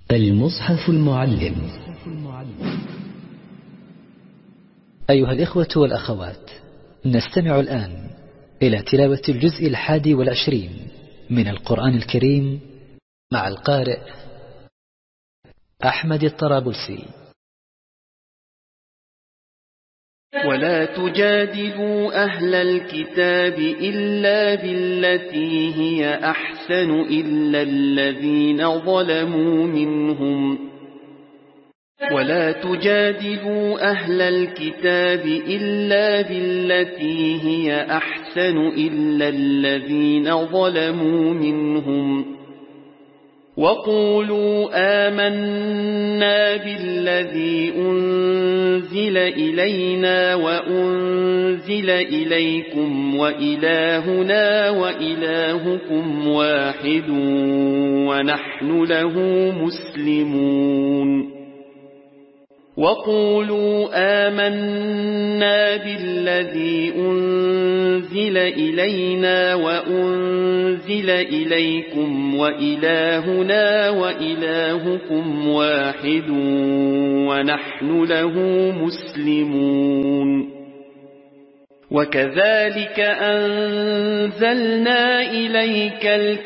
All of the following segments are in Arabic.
المصحف المعلم. أيها الإخوة والأخوات، نستمع الآن إلى تلاوة الجزء 21 من القرآن الكريم مع القارئ أحمد الطرابلسي. ولا تجادلوا أهل الكتاب إلا بالتي هي أحسن إلا الذين ظلموا منهم ولا تجادلوا أهل الكتاب إلا بالتي هي أحسن إلا الذين ظلموا منهم وقولوا آمنا بالذي أنزل إلينا وأنزل إليكم وإلهنا وإلهكم واحد ونحن له مسلمون وقولوا آمنا بالذي أنزل إلينا وأنزل إليكم وإلهنا وإلهكم واحد ونحن له مسلمون وكذلك أنزلنا إليك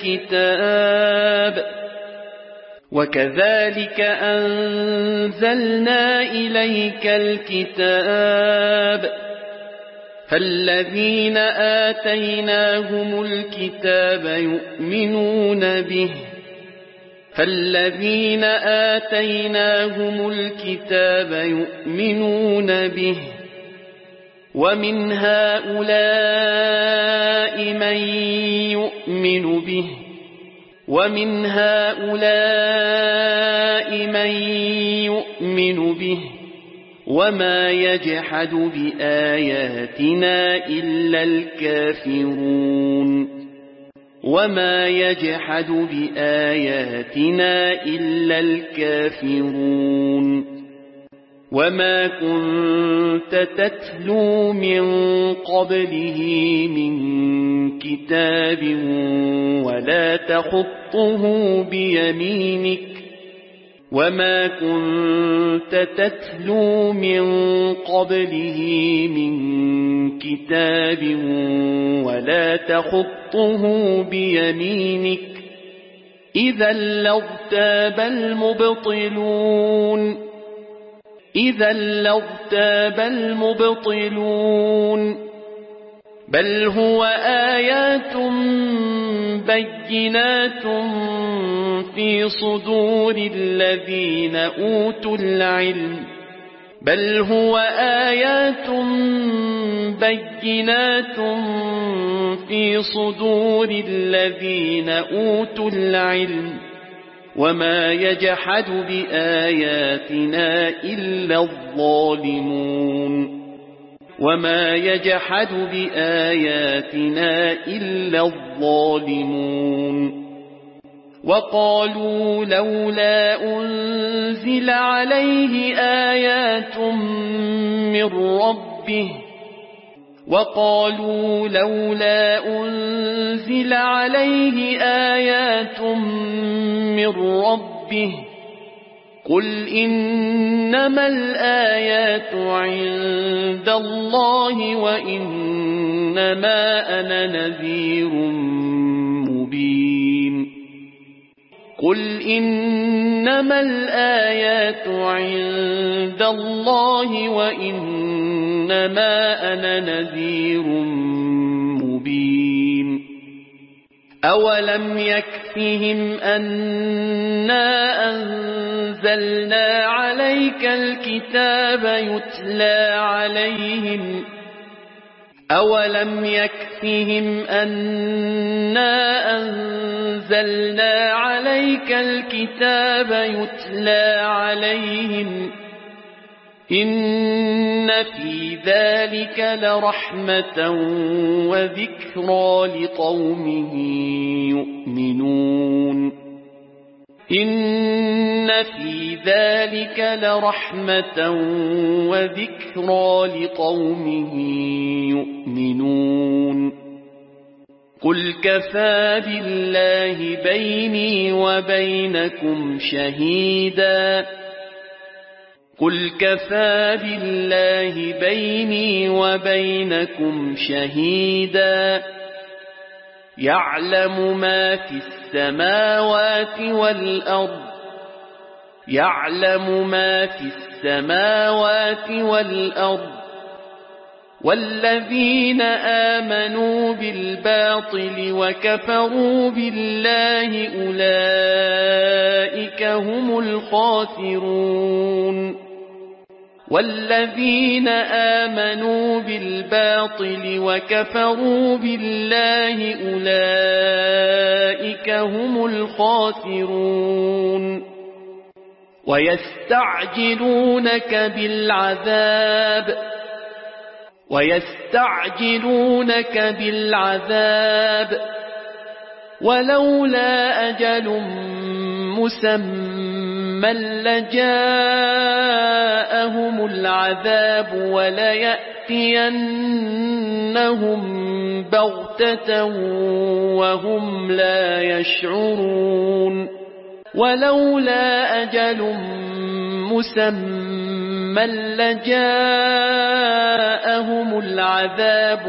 الكتاب فالذين آتيناهم الكتاب يؤمنون به ومن هؤلاء من يؤمن به وما يجحد بآياتنا إلا الكافرون وما كنت تتلو من قبله من كتاب ولا تخطه بيمينك إذا لارتاب المبطلون بل هو آيات بينات في صدور الذين أوتوا العلم وما يجحد بآياتنا إلا الظالمون وقالوا لولا أنزل عليه آيات من ربه قل إنما الآيات عند الله وإنما أنا نذير مبين أولم يكفهم أنا أنزلنا عليك الكتاب يتلى عليهم إن في ذلك لرحمة وذكرى لقوم يؤمنون قل كفى بالله بيني وبينكم شهيدا قل كفى بالله بيني وبينكم شهيدا يعلم ما في السماوات والأرض يعلم ما في السماوات والأرض والذين آمنوا بالباطل وكفروا بالله أولئك هم الخاسرون والذين آمنوا بالباطل وكفروا بالله أولئك هم الخاسرون ويستعجلونك بالعذاب ولولا أجل مسمى لجاءهم العذاب وليأتينهم بغتة وهم لا يشعرون ولولا أجل مسمى لجاءهم العذاب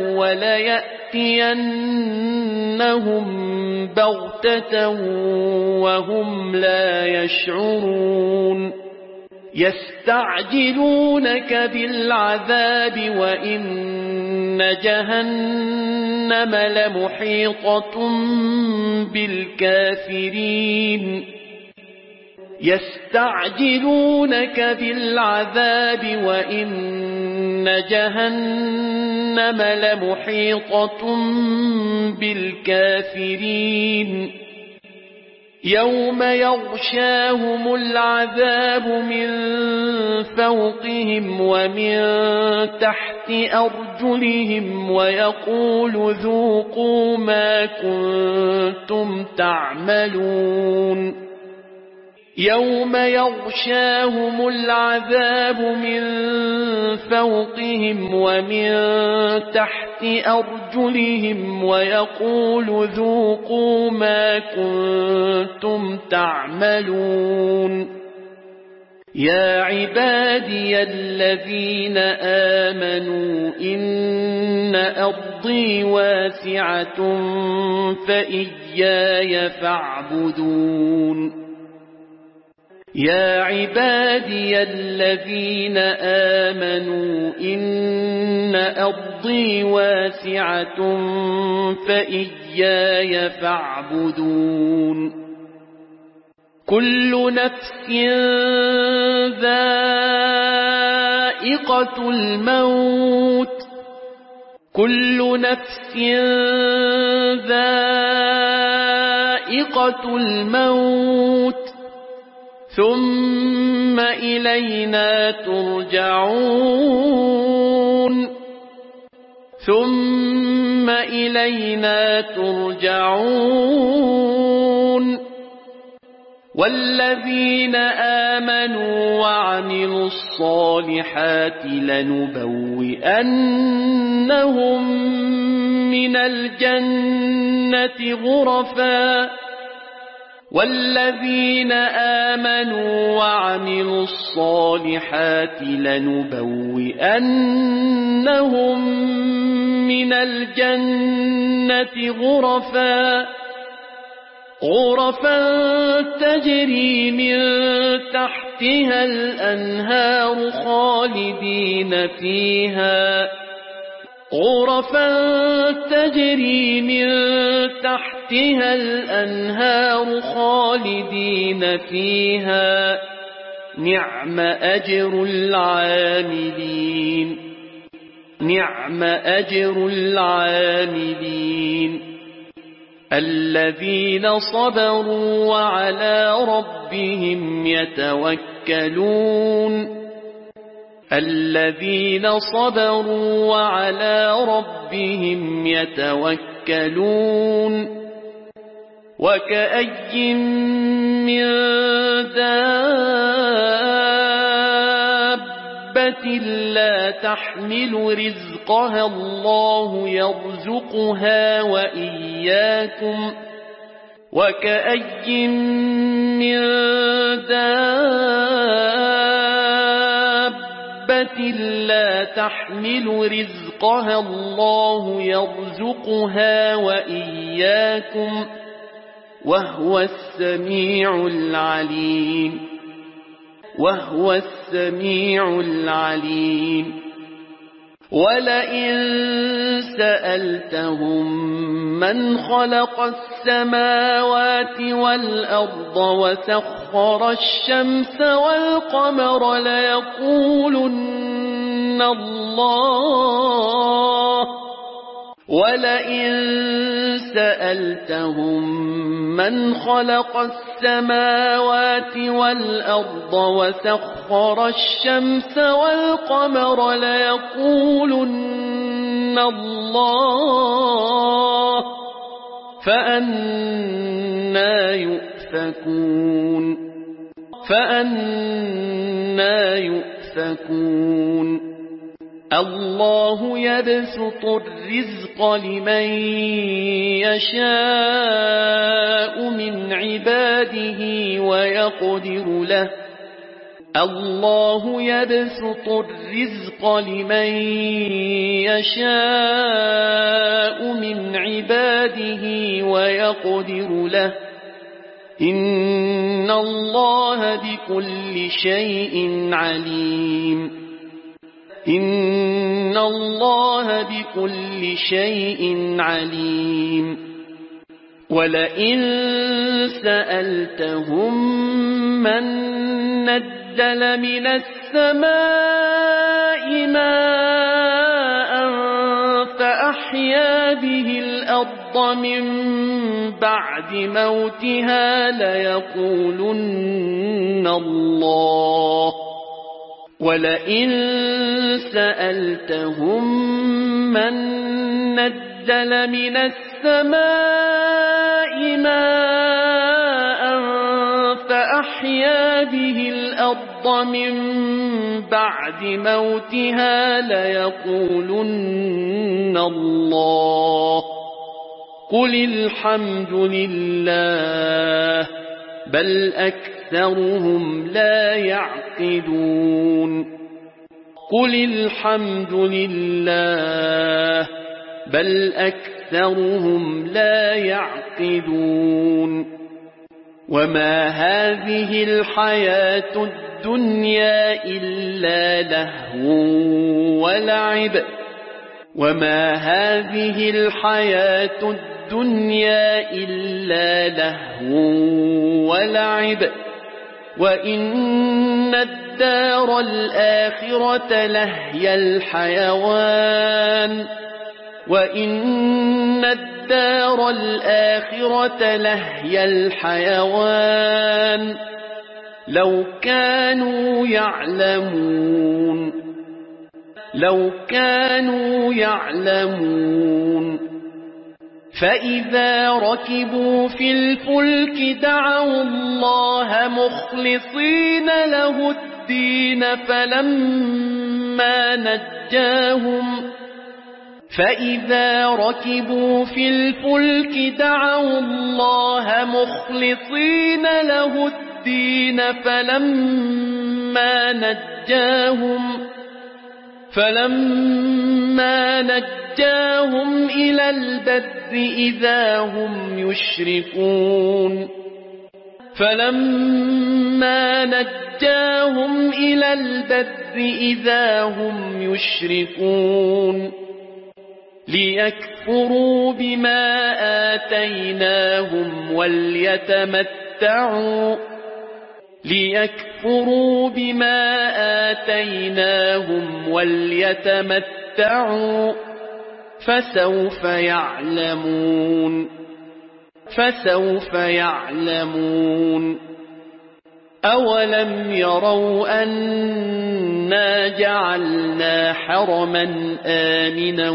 وليأتينهم بغتة وهم لا يشعرون يستعجلونك بالعذاب وإن جهنم لمحيطة بالكافرين يستعجلونك بالعذاب وإن جهنم لمحيطة بالكافرين يوم يغشاهم العذاب من فوقهم ومن تحت أرجلهم ويقول ذوقوا ما كنتم تعملون يوم يغشاهم العذاب من فوقهم ومن تحت أرجلهم ويقول ذوقوا ما كنتم تعملون يا عبادي الذين آمنوا إن أرضي واسعة فإياي فاعبدون يا عبادي الذين آمنوا إن أرضي واسعة فإياي فاعبدون كل نفس ذائقة الموت كل نفس ذائقة الموت ثم إلينا ترجعون والذين آمنوا وعملوا الصالحات لنبوئنهم من الجنة غرفا والذين آمنوا وعملوا الصالحات لنبوئنهم من الجنة غرفا تجري من تحتها الأنهار خالدين فيها غرفا تجري من تحتها الأنهار خالدين فيها نعم أجر العاملين نعم أجر العاملين الذين صبروا وعلى ربهم يتوكلون الذين صبروا وعلى ربهم يتوكلون وكأي من دابة لا تحمل رزقها الله يرزقها وإياكم وكأي من دابة لا تحمل رزقها الله يرزقها وإياكم وهو السميع العليم ولئن سألتهم من خلق السماوات والأرض وسخر الشمس والقمر ليقولن الله ولئن سألتهم من خلق السماوات والأرض وسخر الشمس والقمر ليقولن الله فأنى يؤفكون الله يبسط الرزق لمن يشاء من عباده ويقدر له إن الله بكل شيء عليم ولئن سألتهم من نزل من السماء ماء فأحيا به الأرض من بعد موتها ليقولن الله ولئن سألتهم من نزل من السماء ماء فأحيا به الأرض من بعد موتها ليقولن الله قل الحمد لله بل أكثرهم لا يعقلون قل الحمد لله بل أكثرهم لا يعقلون وما هذه الحياة الدنيا إلا لهو ولعب وإن الدار الآخرة لهي الحيوان لو كانوا يعلمون فإذا ركبوا في الفلك دعوا الله مخلصين له الدين فلما نجاهم إلى البر إذا هم يشركون ليكفروا بما آتيناهم وليتمتعوا فسوف يعلمون أولم يروا أنا جعلنا حرما آمنا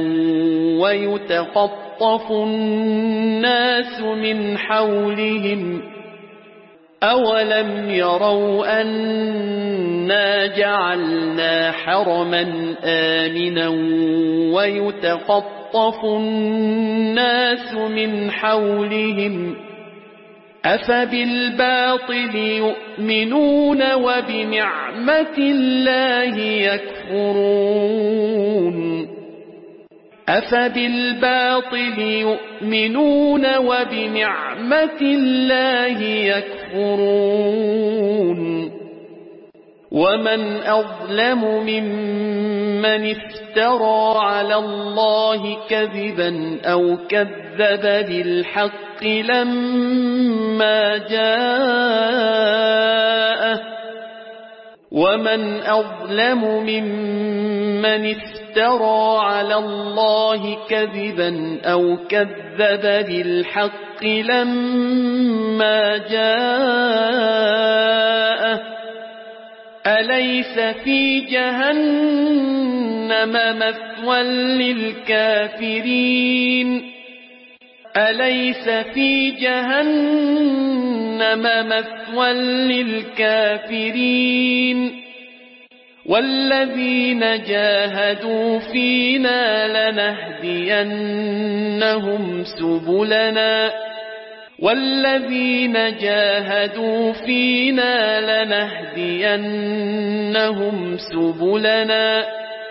ويتخطف الناس من حولهم أولم يروا أنا جعلنا حرما آمنا ويتخطف الناس من حولهم أفبالباطل يؤمنون وبنعمة الله يكفرون أفبالباطل يؤمنون وبنعمة الله يكفرون ومن أظلم ممن افترى على الله كذبا أو كذب بالحق لما جاءه ومن أظلم ممن افترى على الله كذبا أو كذب بالحق لما جاءه أليس في جهنم مثوى للكافرين أليس في جهنم مثوى للكافرين والذين جاهدوا فينا لنهدينهم سبلنا والذين جاهدوا فينا لنهدينهم سبلنا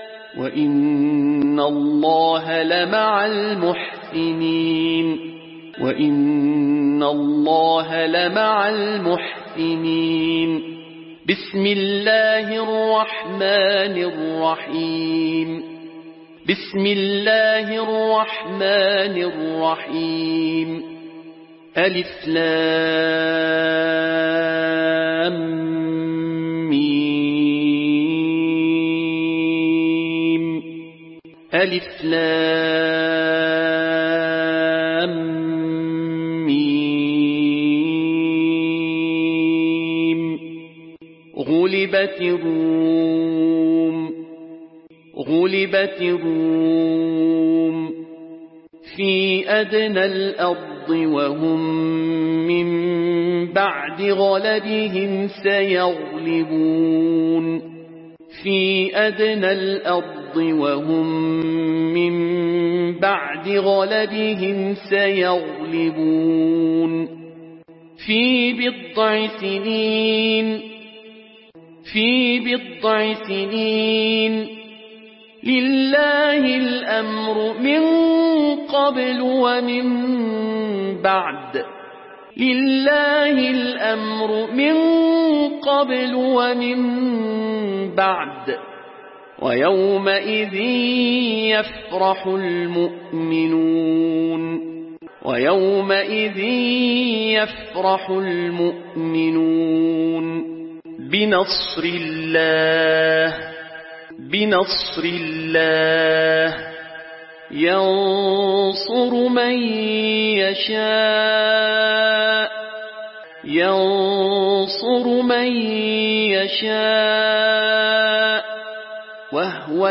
وإن الله لمع المحسنين وإن الله لمع المحسنين بسم الله الرحمن الرحيم بسم الله الرحمن الرحيم ألف لام ميم ألف لام ميم غلبت الروم في أدنى الأرض وهم من بعد غلبهم سيغلبون في أدنى الأرض وهم من بعد غلبهم سيغلبون في بضع سنين لله الأمر من قبل ومن بعد لله الأمر من قبل ومن بعد ويومئذ يفرح المؤمنون بنصر الله ينصر من يشاء وهو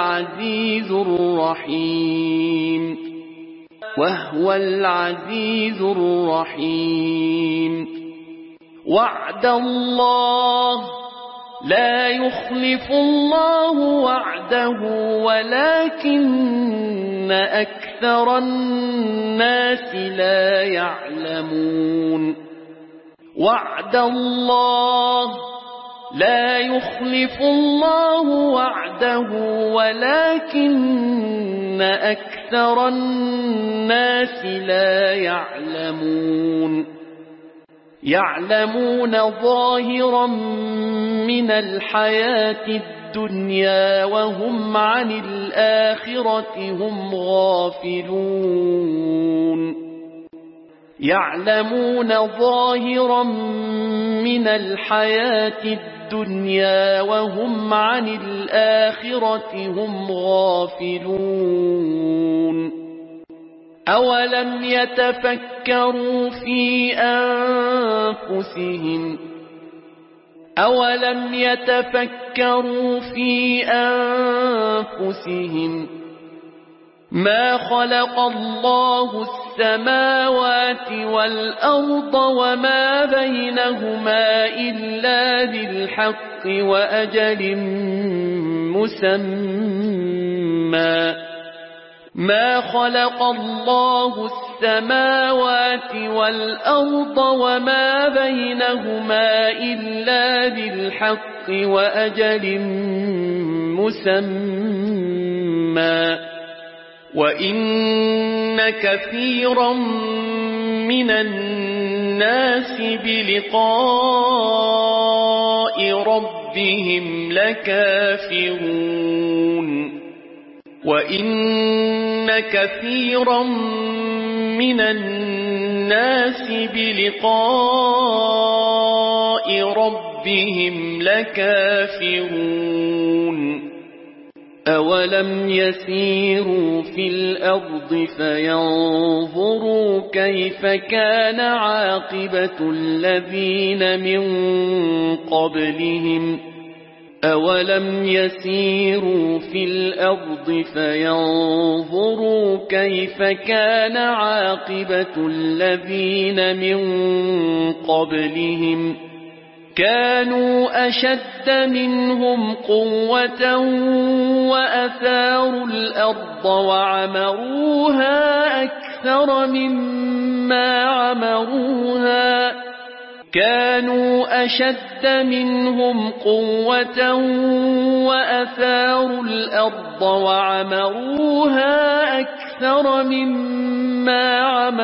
العزيز الرحيم وعد الله لا يخلف الله وعده ولكن أكثر الناس لا يعلمون وعد الله لا يخلف الله وعده ولكن أكثر الناس لا يعلمون يعلمون ظاهرا من الحياة الدنيا وهم عن الآخرة هم غافلون يعلمون ظاهرا من الحياة الدنيا وهم عن الآخرة هم غافلون أولم يتفكروا في أنفسهم ما خلق الله السماوات والأرض وما بينهما إلا بالحق وأجل مسمى ما خلق الله السماوات والأرض وما بينهما إلا بالحق وأجل مسمى وإن كثيرا من الناس بلقاء ربهم لكافرون وإن كثيرا من الناس بلقاء ربهم لكافرون أولم يسيروا في الأرض فينظروا كيف كان عاقبة الذين من قبلهم أولم يسيروا في الأرض فينظروا كيف كان عاقبة الذين من قبلهم كانوا أشد منهم قوة وأثاروا الأرض وعمروها أكثر مما عمروها كانوا أشد منهم قوة وأثاروا الأرض وعمروها أكثر مما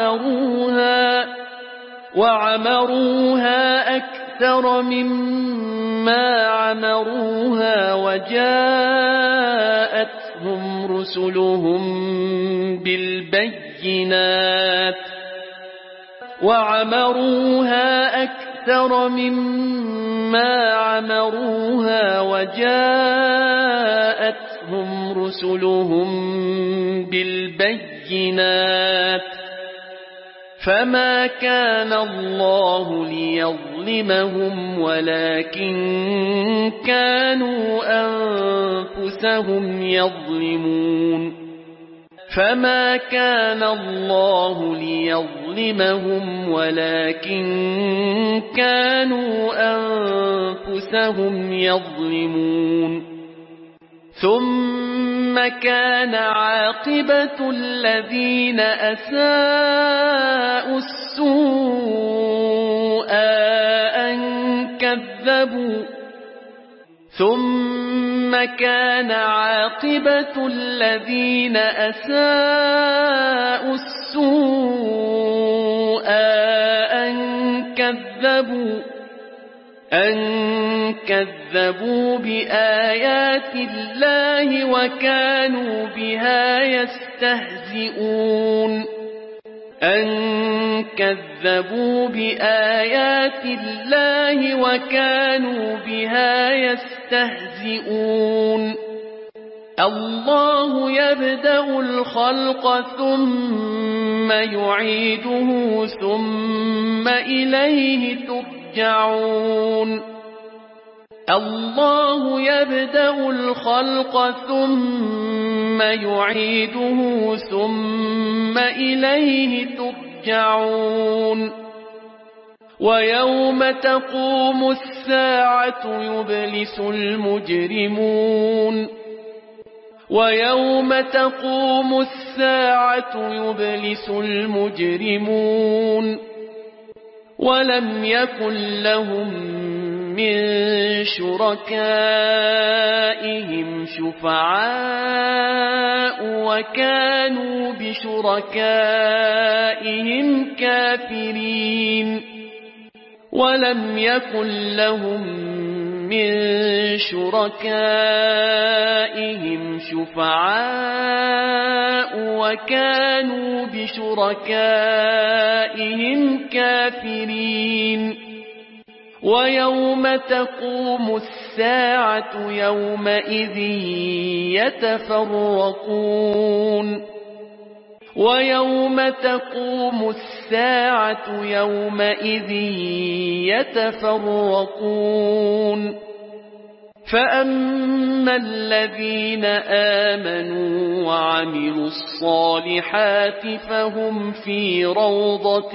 عمروها وجاءتهم رسلهم بالبينات فما كان الله ليظلمهم ولكن كانوا أنفسهم يظلمون ثم كان عاقبة الذين أساءوا السوء أن كذبوا بآيات الله وكانوا بها يستهزئون الله يبدأ الخلق ثم يعيده ثم إليه ترجعون ويوم تقوم الساعة يبلس المجرمون ولم يكن لهم من شركائهم شفعاء وكانوا بشركائهم كافرين ويوم تقوم الساعة يومئذ يتفرقون فأما الذين آمنوا وعملوا الصالحات فهم في روضة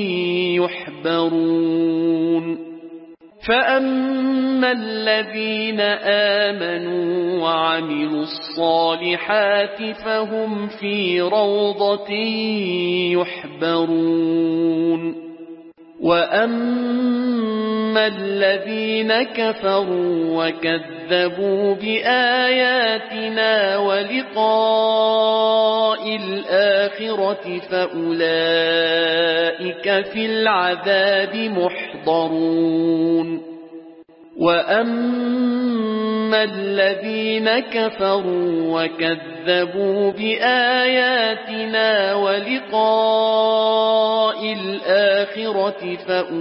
يحبرون فأما الذين آمنوا وعملوا الصالحات فهم في روضة يحبرون وأما الذين كفروا وكذبوا بآياتنا ولقاء الآخرة فأولئك في العذاب محضرون وأما الذين كفروا وكذبوا بآياتنا ولقاء الآخرة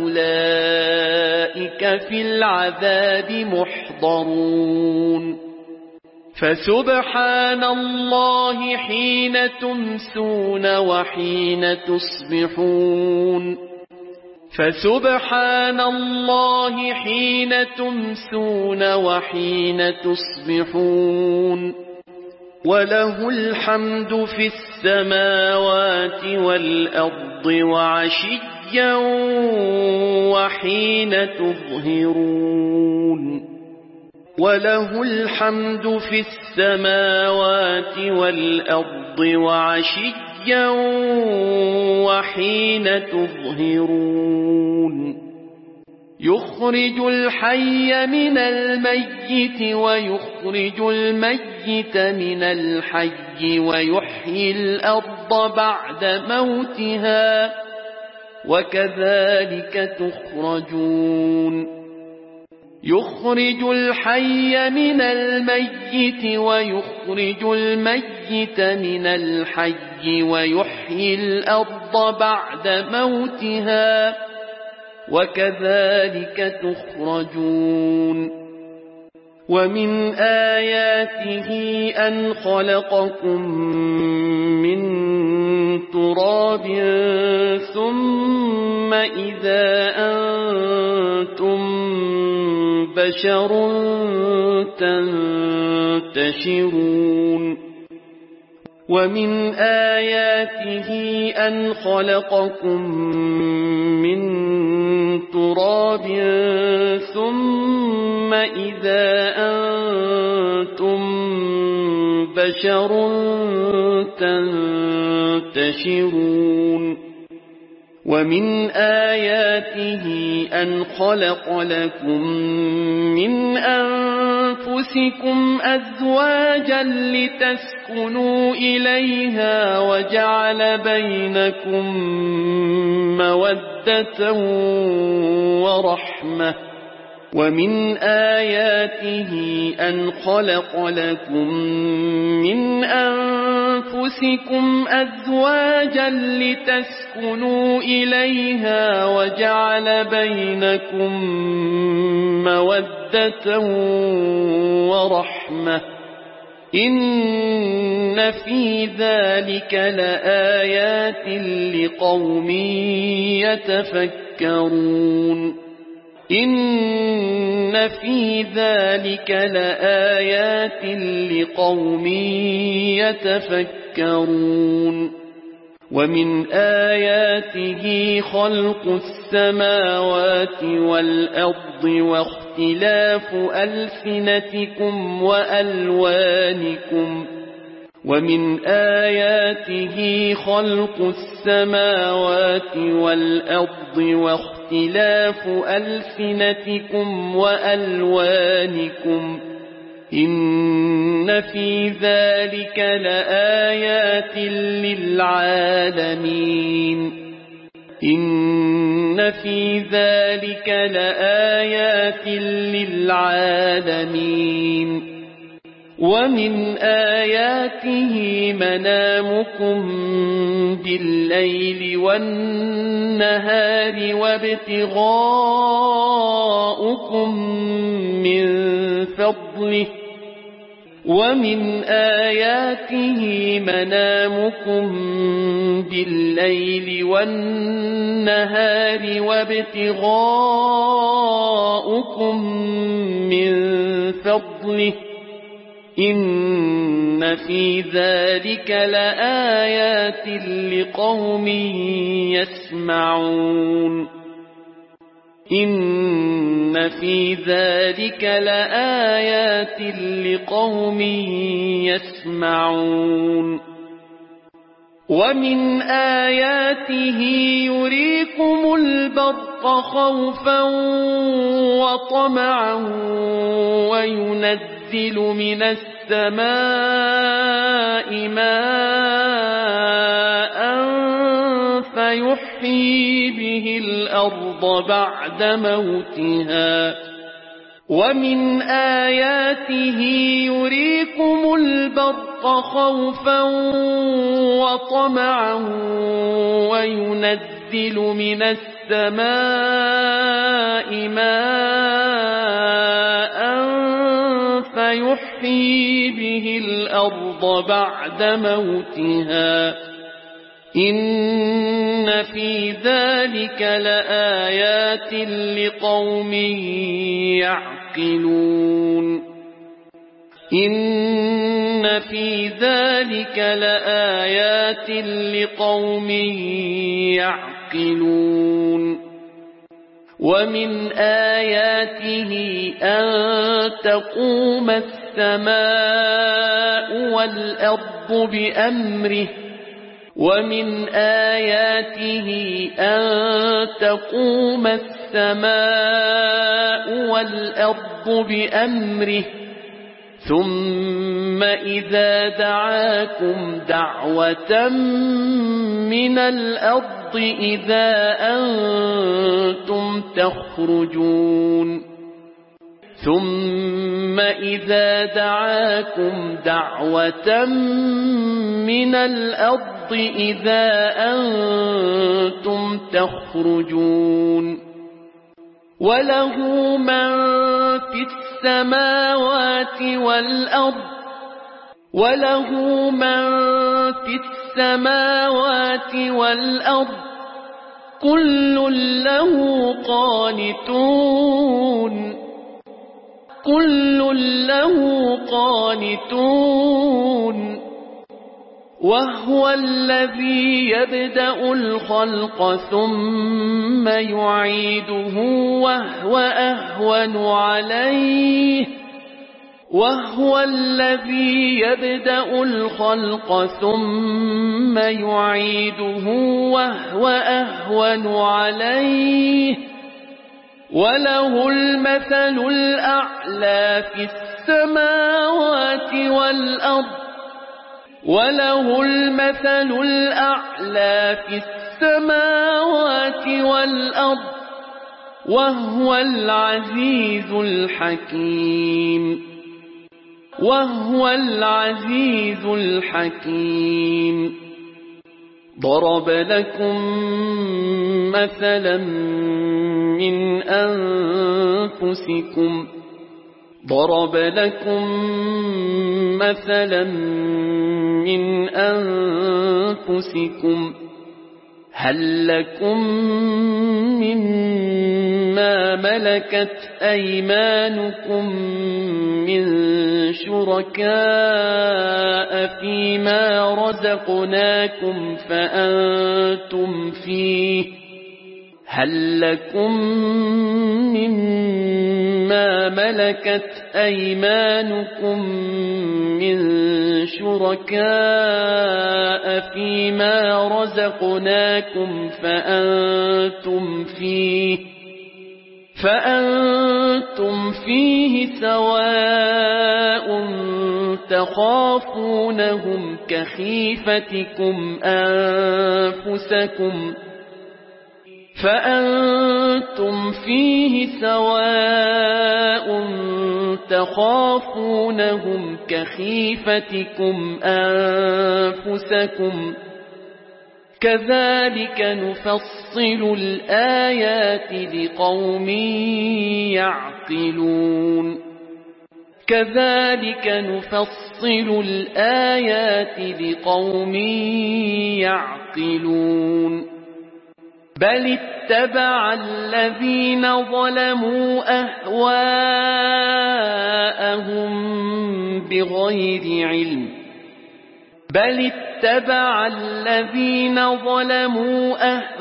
فأولئك في العذاب محضرون فسبحان الله حين تمسون وحين تصبحون فسبحان الله حين تمسون وحين تصبحون وله الحمد في السماوات والأرض وعشيا وحين تظهرون وله الحمد في السماوات والأرض وعشيا وحين تظهرون يخرج الحي من الميت ويخرج الميت من الحي ويحيي الأرض بعد موتها وكذلك تخرجون يخرج الحي من الميت ويخرج الميت من الحي ويحيي الأرض بعد موتها وكذلك تخرجون ومن آياته أن خلقكم من تراب ثم إذا أنتم بشر تنتشرون ومن آياته أن خلقكم من تراب ثم إذا أنتم بشر تنتشرون ومن آياته أن خلق لكم من أنفسكم أزواجا لتسكنوا إليها وجعل بينكم مودة ورحمة ومن آياته أن خلق لكم من أنفسكم أزواجا لتسكنوا إليها وجعل بينكم مودة ورحمة إن في ذلك لآيات لقوم يتفكرون إن في ذلك لآيات لقوم يتفكرون ومن آياته خلق السماوات والأرض واختلاف ألسنتكم وألوانكم ومن آياته خلق السماوات والأرض واختلاف ألسنتكم وألوانكم إن في ذلك لآيات للعالمين إن في ذلك لآيات للعالمين ومن آياته منامكم بالليل والنهار وابتغاؤكم من فضله ومن آياته منامكم بالليل والنهار وابتغاؤكم من فضله إن في ذلك لآيات لقوم يسمعون إن في ذلك لآيات لقوم يسمعون ومن آياته يريكم البرق خوفا وطمعا وينزل من السماء ماء فيحيي به الأرض بعد موتها ومن آياته يريكم البرق خوفا وطمعا وينزل من السماء ماء فيحيي به الأرض بعد موتها إن في ذلك لآيات لقوم يعقلون إن في ذلك لآيات لقوم يعقلون ومن آياته أن تقوم السماء والأرض بأمره ومن آياته أن تقوم السماء والأرض بأمره ثم إذا دعاكم دعوة من الأرض إذا أنتم تخرجون ثم إذا دعاكم دعوة من الأرض إذا أنتم تخرجون وله من في السماوات والأرض وله من في السماوات والأرض كل له قانتون كل له قانتون وهو الذي يبدأ الخلق ثم يعيده وهو أهون عليه وهو الذي يبدأ الخلق ثم يعيده وهو أهون عليه وله المثل الأعلى في السماوات والأرض وله المثل الأعلى في السماوات والأرض وهو العزيز الحكيم وهو العزيز الحكيم ضرب لكم مثلا من أنفسكم ضرب لكم مثلا من أنفسكم هل لكم مما ملكت أيمانكم من شركاء فيما رزقناكم فأنتم فيه هل لكم مما ملكت أيمانكم من شركاء فيما رزقناكم فأنتم فيه سواء تخافونهم كخيفتكم أنفسكم فأنتم فيه سواء تخافونهم كخيفتكم أنفسكم كذلك نفصل الآيات لقوم يعقلون كذلك نفصل الآيات لقوم يعقلون بل اتبع الذين ظلموا أهواءهم أهواءهم بغير علم بل اتبع الذين ظلموا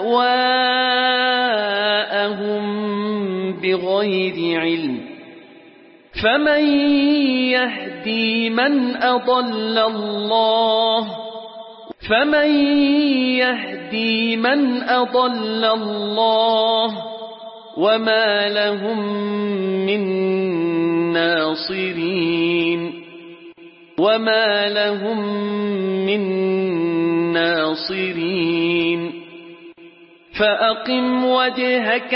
أهواءهم بغير علم فمن يهدي من أضل الله وما لهم من ناصرين فأقم وجهك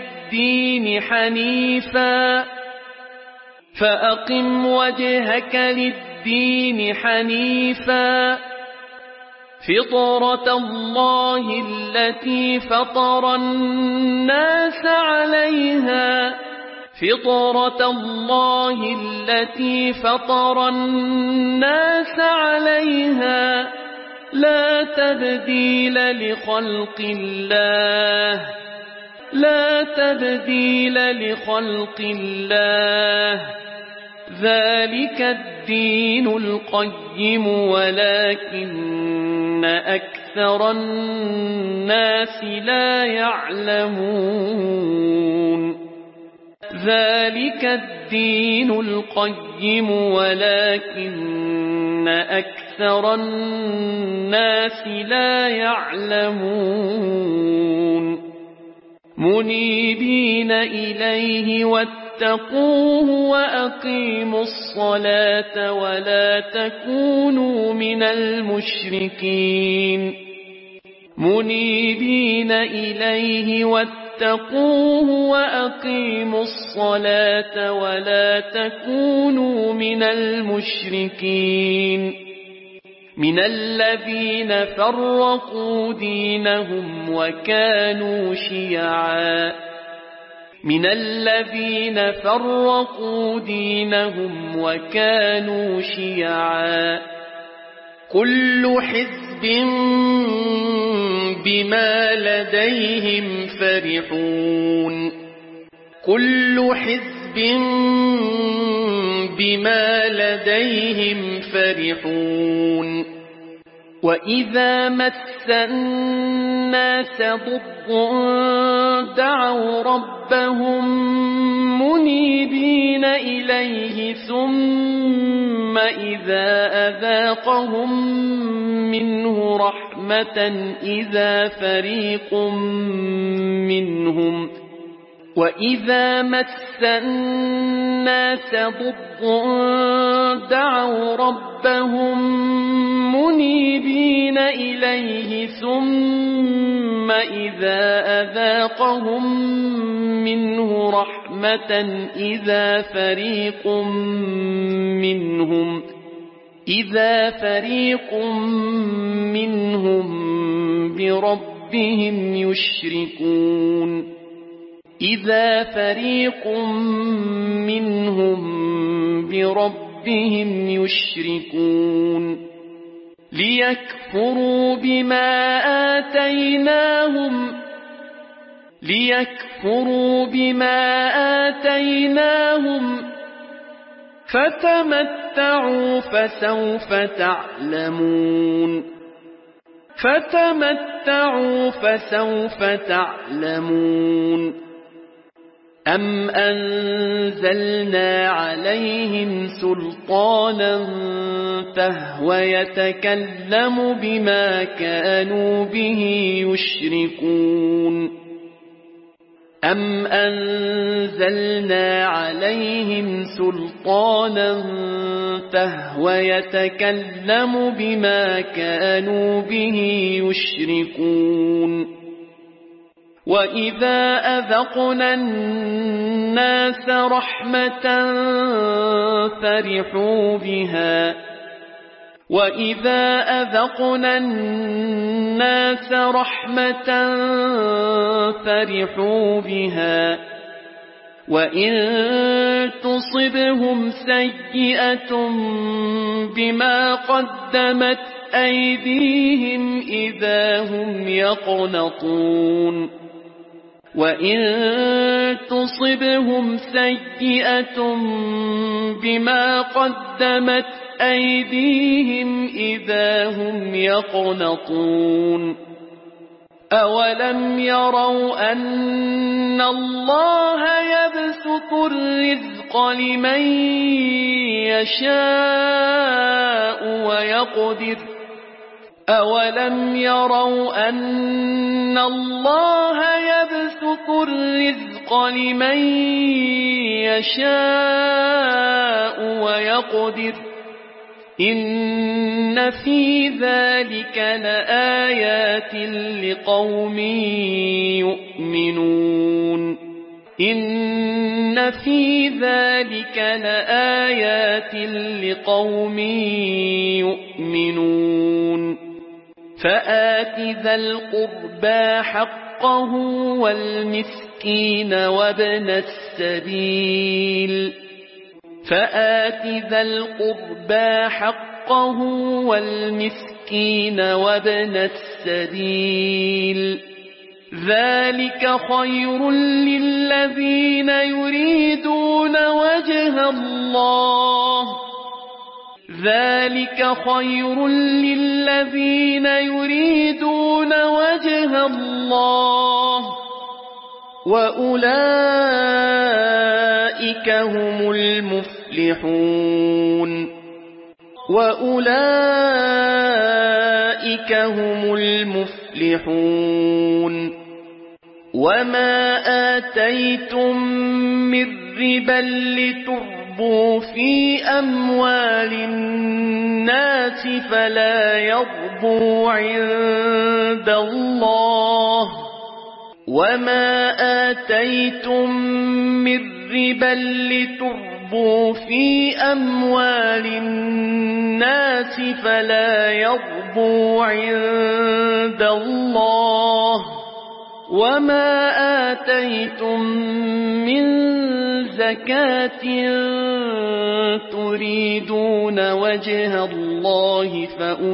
للدين حنيفا فطرة الله التي فطر الناس عليها لا تبديل لخلق الله ذلك الدين القيم ولكن أكثر الناس لا يعلمون منيبين إليه واتقوه وأقيموا الصلاة ولا تكونوا من المشركين من الذين فرقوا دينهم وكانوا شيعا كل حزب بما لديهم فرحون وإذا مس الناس ضر دعوا ربهم منيبين إليه ثم إذا أذاقهم منه رحمة إذا فريق منهم بربهم يشركون إذا فريق منهم بربهم يشركون ليكفروا بما آتيناهم فتمتعوا فسوف تعلمون أم أنزلنا عليهم سلطانا فهو يتكلم بما كانوا به يشركون وإذا أذقنا الناس رحمة فرحوا بها وإن تصبهم سيئة بما قدمت أيديهم إذا هم يقنطون وإن تصبهم سيئة بما قدمت أيديهم إذا هم يقنطون أولم يروا أن الله يبسط الرزق لمن يشاء ويقدر أولم يروا أن الله يبسط الرزق لمن يشاء ويقدر إن في ذلك لآيات لقوم يؤمنون إن في ذلك لآيات لقوم يؤمنون فآت ذا القربى حقه والمسكين وابن السبيل فآت ذا القربى حقه والمسكين وابن السبيل ذلك خير للذين يريدون وجه الله ذلك خير للذين يريدون وجه الله وأولئك هم المفلحون وأولئك هم المفلحون وما آتيتم من ربا لتربوا في أموال الناس فلا يربو عند الله وما آتيتم من ربا لتربوا في أموال الناس فلا يربو عند الله وما آتيتم من زكاة تريدون وجه الله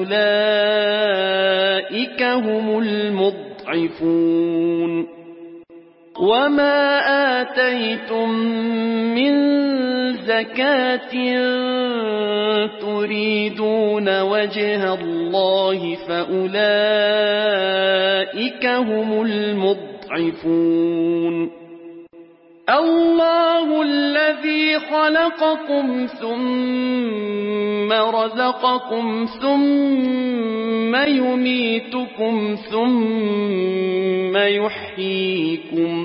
فأولئك هم المضعفون وما آتيتم من زكاة تريدون وجه الله فأولئك هم المضعفون الله الذي خلقكم ثم رزقكم ثم يميتكم ثم يحييكم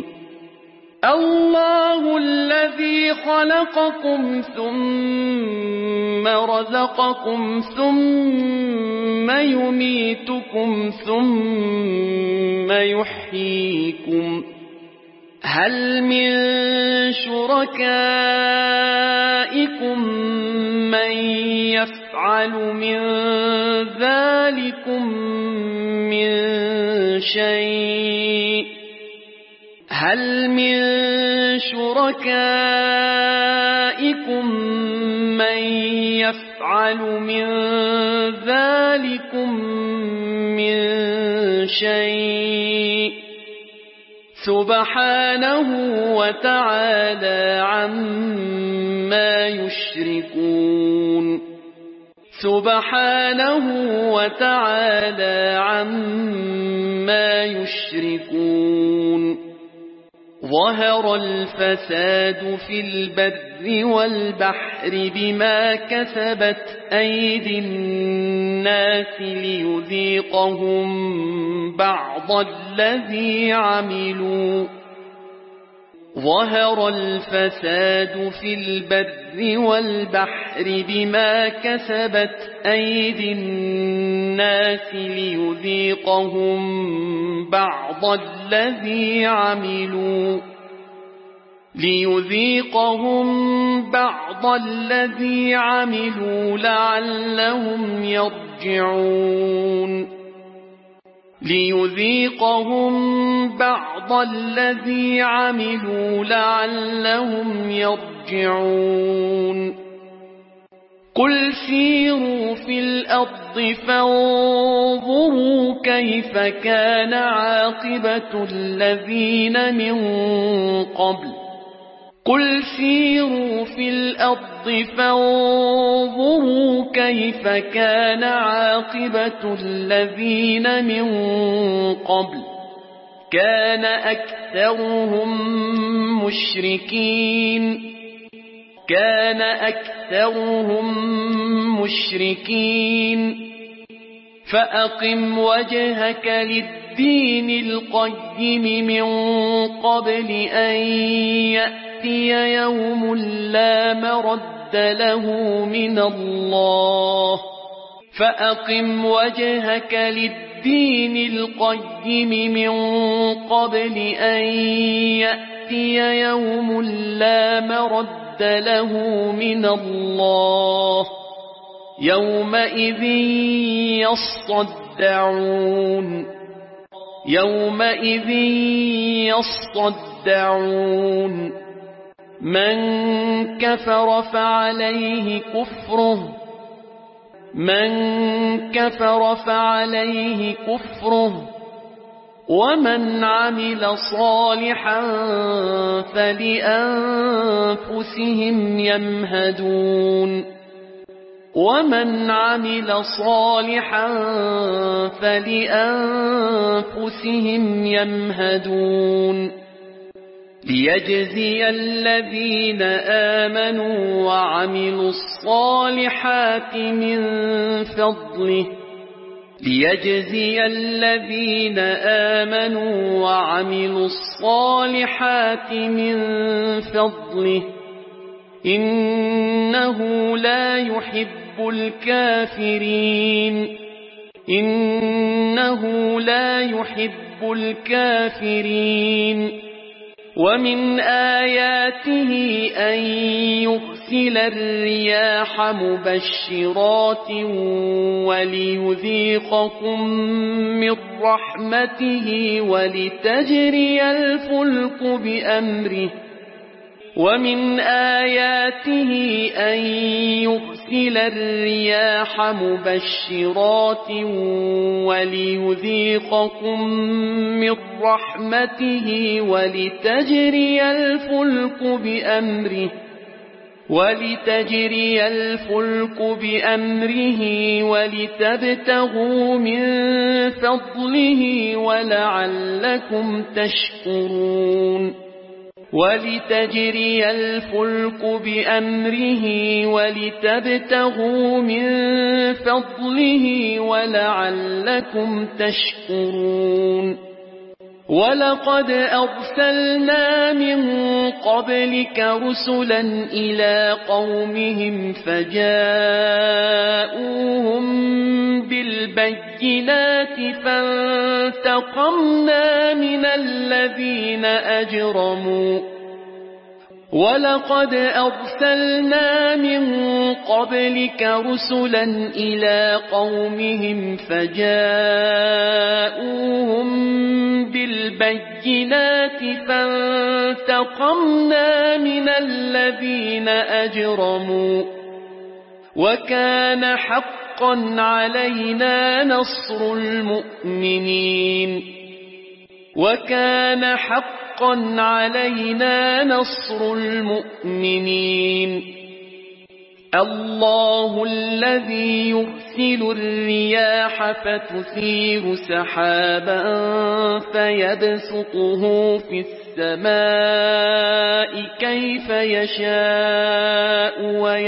الله الذي خلقكم ثم رزقكم ثم يميتكم ثم يحييكم هل من شركائكم من يفعل من ذلكم من شيء هل من شركائكم من يفعل من ذلكم من شيء سبحانه وتعالى عما يشركون سبحانه وتعالى عما يشركون ظهر الفساد في البر والبحر بما كسبت أيدي الناس ليذيقهم بعض الذي عملوا ظهر الفساد في البر والبحر بما كسبت أيدي الناس ليذيقهم بعض الذي عملوا لعلهم يرجعون ليذيقهم بعض الذي عملوا لعلهم يرجعون قل سيروا في الأرض فانظروا كيف كان عاقبة الذين من قبل قل سيروا في الأرض فانظروا كيف كان عاقبة الذين من قبل كان أكثرهم مشركين فأقم وجهك للدين القيم من قبل أن يأتي يوم لا مرد له من الله فأقم وجهك للدين القيم من قبل أن يأتي يوم لا مرد له من الله يومئذ يصدعون من كفر فعليه كفره ومن عمل صالحا فلأنفسهم يمهدون ليجزي الذين آمنوا وعملوا الصالحات من فضله إنه لا يحب الكافرين ومن آياته أن يرسل الرياح مبشرات وليذيقكم من رحمته ولتجري الفلك بأمره ولتبتغوا من فضله ولعلكم تشكرون ولقد أرسلنا من قبلك رسلا إلى قومهم فجاءوهم بالبينات فانتقمنا من الذين أجرموا وكان حقا علينا نصر المؤمنين الله الذي يرسل الرياح فتثير سحابا فيبسطه في السماء كيف يشاء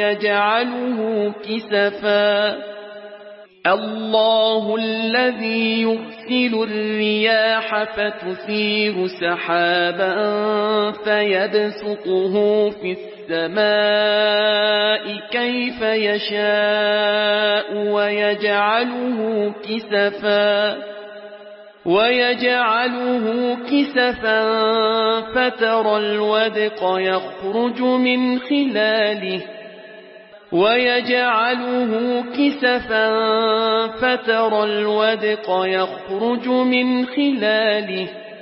ويجعله كسفا فترى الودق يخرج من خلاله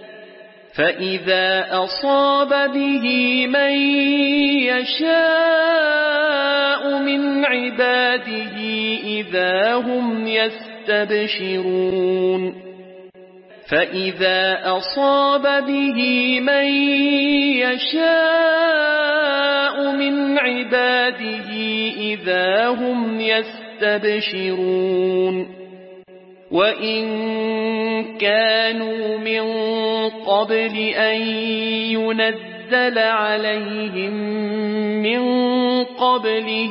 فإذا أصاب به من يشاء من عباده إذا هم يستبشرون فإذا أصاب به من يشاء من عباده إذا هم يستبشرون وإن كانوا من قبل أن ينزل عليهم من قبله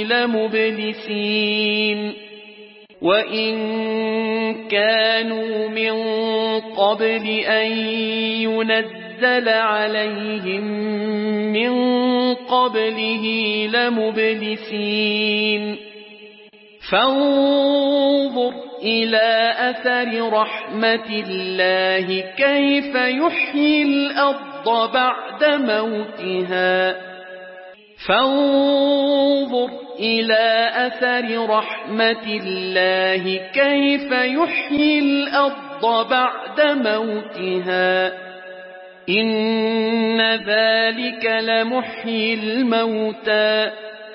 لمبلسين وإن كانوا من قبل أن ينزل عليهم من قبله لمبلسين فانظر إلى أثر رحمة الله كيف يحيي الأرض بعد موتها فانظر إلى أثر رحمة الله كيف يحيي الأرض بعد موتها إن ذلك لمحيي الموتى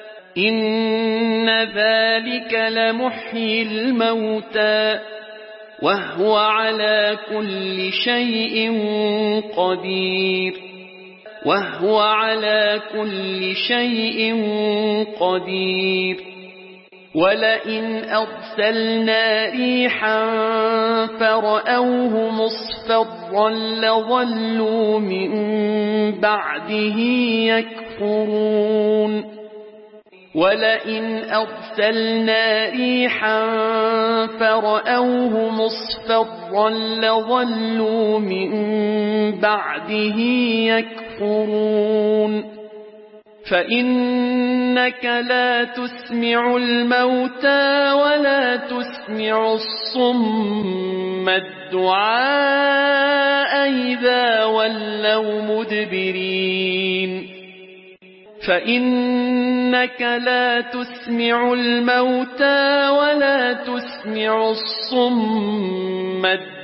إن ذلك لمحيي الموتى وهو على كل شيء قدير وهو على كل شيء قدير ولئن أرسلنا ريحا فرأوه مصفرا لظلوا من بعده يكفرون ولئن أرسلنا ريحا فرأوه مصفرا لظلوا من بعده يكفرون فإنك لا تسمع الموتى ولا تسمع الصم الدعاء إذا ولوا مدبرين فإنك لا تسمع الموتى ولا تسمع الصم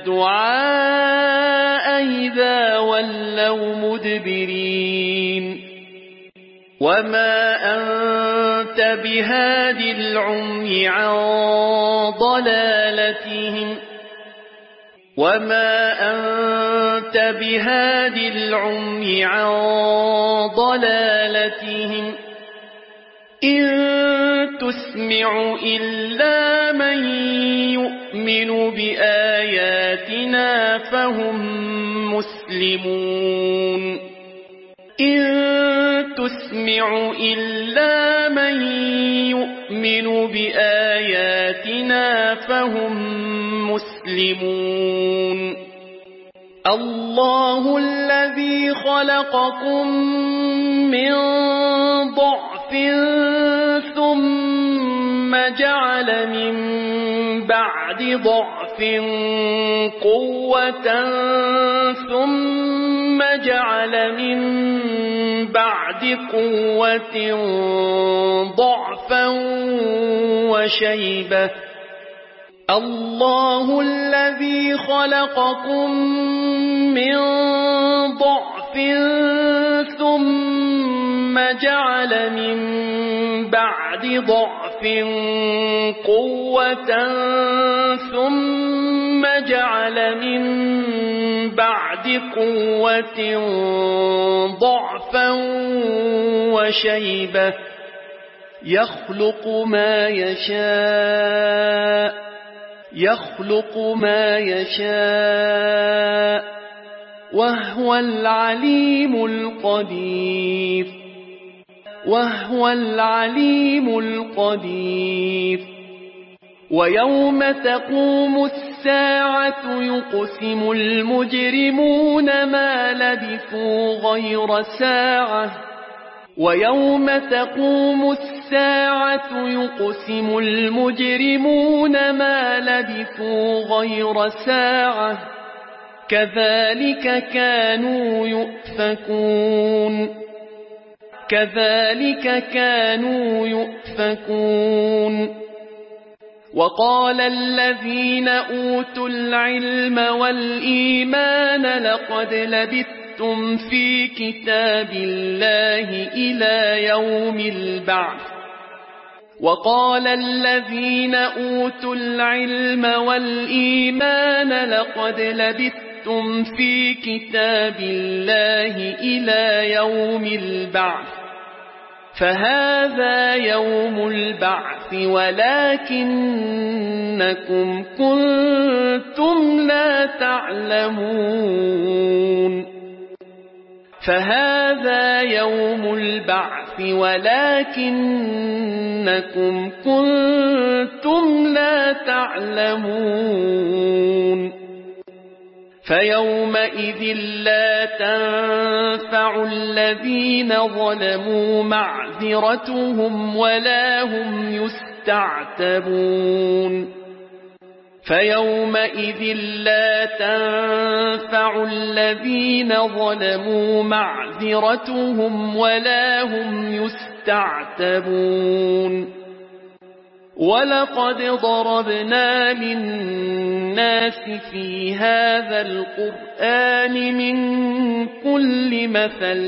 الدعاء إذا ولوا مدبرين وما أنت بهاد العمي عن ضلالتهم وما أنت بهاد العمي عن ضلالتهم إن تسمع إلا من يؤمن بآياتنا فهم مسلمون إن تسمع إلا من يؤمن بآياتنا فهم مسلمون الله الذي خلقكم من ضعف ثم جعل من بعد ضعف قوة ثم جعل من بعد قوة ضعفا وشيبة الله الذي خلقكم من ضعف ثم جعل من بعد ضعف قوة ثم جعل من بعد قوة ضعفا وشيبة يخلق ما يشاء وهو العليم القدير ويوم تقوم الساعة يقسم المجرمون ما لبثوا غير ساعة ويوم تقوم الساعة يقسم المجرمون ما لبثوا غير ساعة كذلك كانوا يؤفكون وقال الذين أوتوا العلم والإيمان لقد لبثتم في كتاب الله إلى يوم البعث وقال الذين أوتوا العلم والإيمان لقد لبثتم في كتاب الله إلى يوم البعث فهذا يوم البعث ولكنكم كنتم لا تعلمون فهذا يوم البعث ولكنكم كنتم لا تعلمون فيومئذ لا تنفع الذين ظلموا معذرتهم ولا هم يستعتبون فيومئذ لا تنفع الذين ظلموا معذرتهم ولا هم يستعتبون ولقد ضربنا للناس في هذا القرآن من كل مثل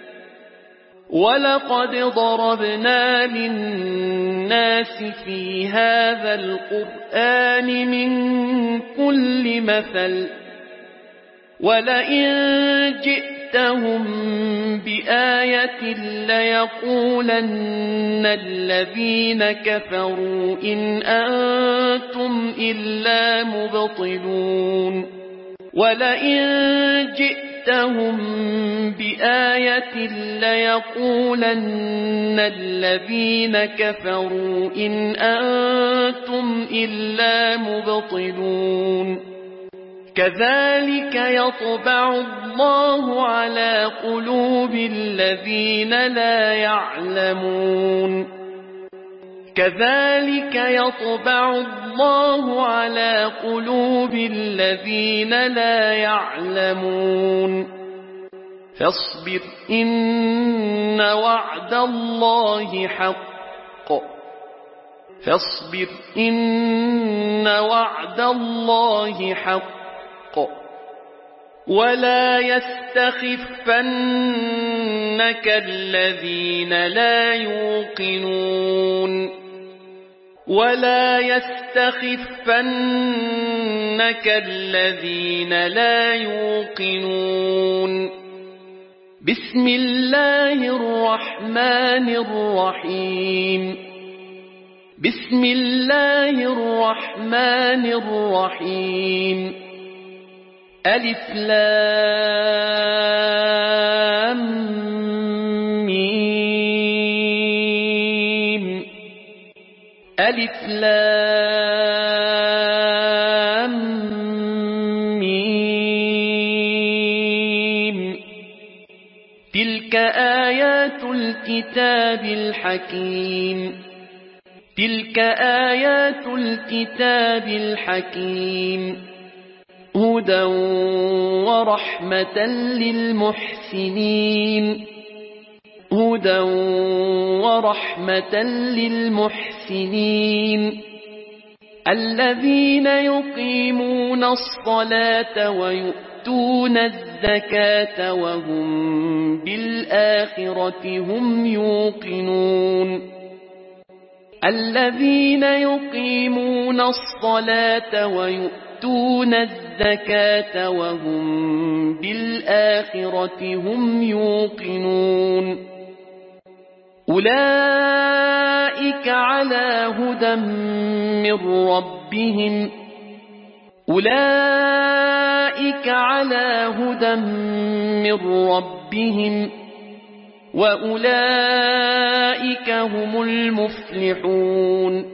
ولقد ضربنا للناس في هذا القرآن من كل مثل ولئن جئتهم بآية ليقولن الذين كفروا إن أنتم إلا مبطلون ولئن جئتهم بآية ليقولن الذين كفروا إن أنتم إلا مبطلون كذلك يطبع الله على قلوب الذين لا يعلمون كذلك يطبع الله على قلوب الذين لا يعلمون فاصبر إن وعد الله حق فاصبر إن وعد الله حق ولا يستخفنك الذين لا يوقنون ولا يستخفنك الذين لا يوقنون بسم الله الرحمن الرحيم بسم الله الرحمن الرحيم ألف لام ميم ألف لام ميم تلك آيات الكتاب الحكيم تلك آيات الكتاب الحكيم هدى ورحمة للمحسنين هدى ورحمة للمحسنين الذين يقيمون الصلاة ويؤتون الزكاة وهم بالآخرة هم يوقنون الذين يقيمون الصلاة ويؤتون الزكاة وهم بالآخرة هم يوقنون أولئك على هدى من ربهم أولئك على هدى من ربهم وأولئك هم المفلحون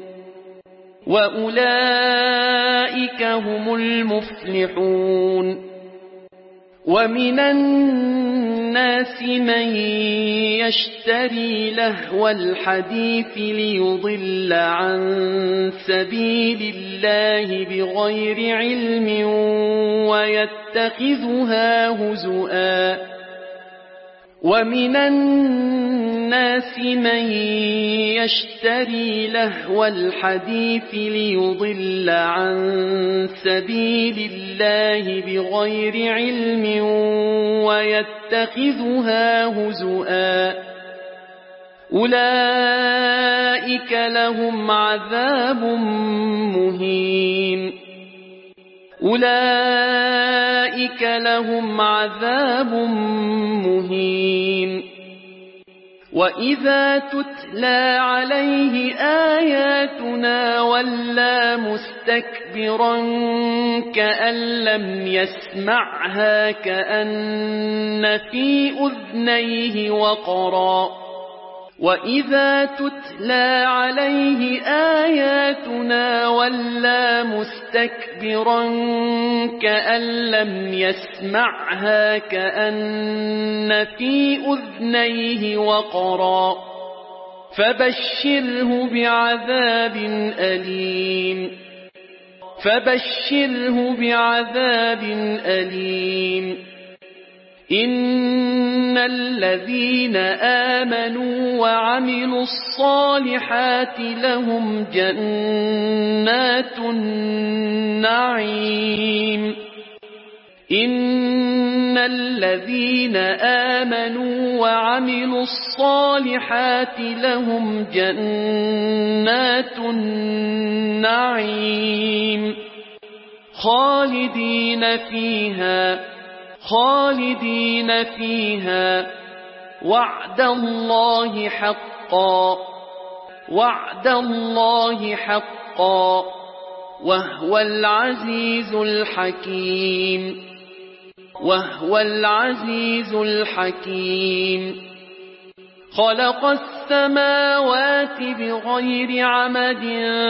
وأولئك هم المفلحون ومن الناس من يشتري لهو الحديث ليضل عن سبيل الله بغير علم ويتخذها هزؤا ومن الناس من يشتري لهو الحديث ليضل عن سبيل الله بغير علم ويتخذها هزؤا أولئك أولئك لهم عذاب مهين أولئك لهم عذاب مهين وإذا تتلى عليه آياتنا ولى مستكبرا كأن لم يسمعها كأن في أذنيه وقرا وإذا تتلى عليه آياتنا ولى مستكبرا كأن لم يسمعها كأن في أذنيه وقرا فبشره بعذاب أليم إن الذين آمنوا وعملوا الصالحات لهم جنات النعيم إن الذين آمنوا وعملوا الصالحات لهم جنات النعيم خالدين فيها وعد الله حقا وهو العزيز الحكيم خلق السماوات بغير عمد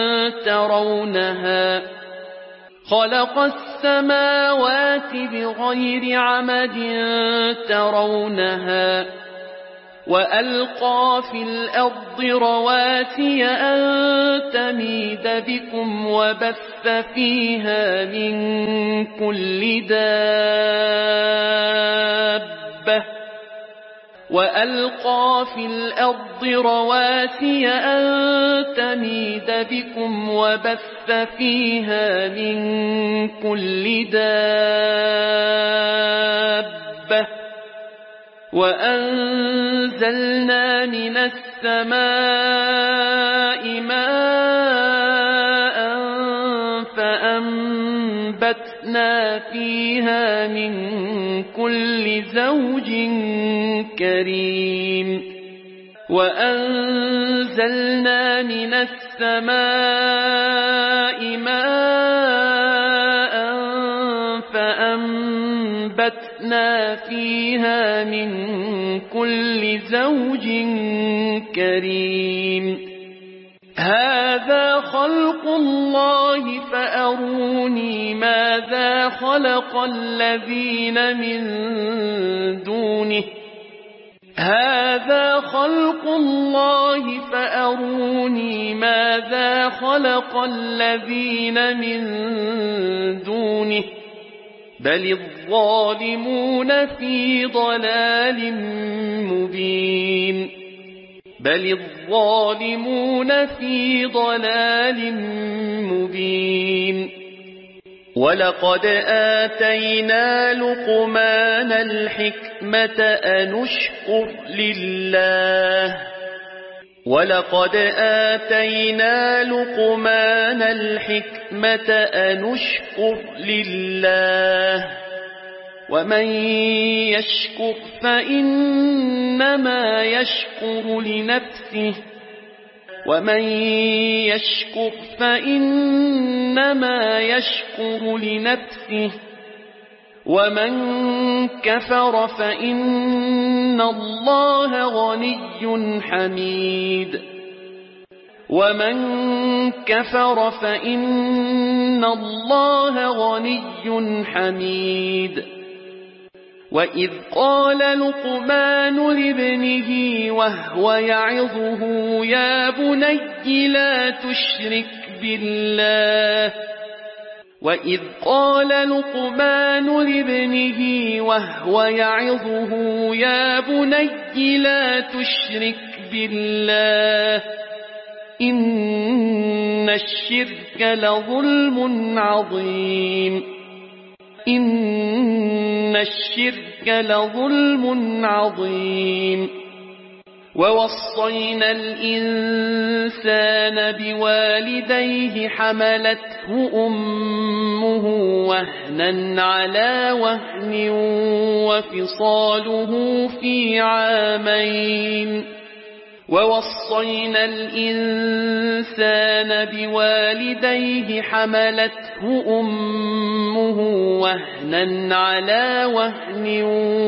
ترونها وألقى في الأرض رواسي أن تميد بكم وبث فيها من كل دابة وأنزلنا من السماء ماء فأنبتنا فيها من كل زوج كريم هذا خلق الله فأروني ماذا خلق الذين من دونه بل الظالمون في ضلال مبين ولقد آتينا لقمان الحكمة أن اشكر لله ومن يشكر فإنما يشكر لنفسه ومن كفر فإن الله غني حميد وإذ قال لقمان لابنه وهو يعظه يا بني لا تشرك بالله إن الشرك لظلم عظيم ووصينا الإنسان بوالديه حملته أمه وهنا على وهن وفصاله في عامين ووصينا الإنسان بوالديه حملته أمه وهنا على وهن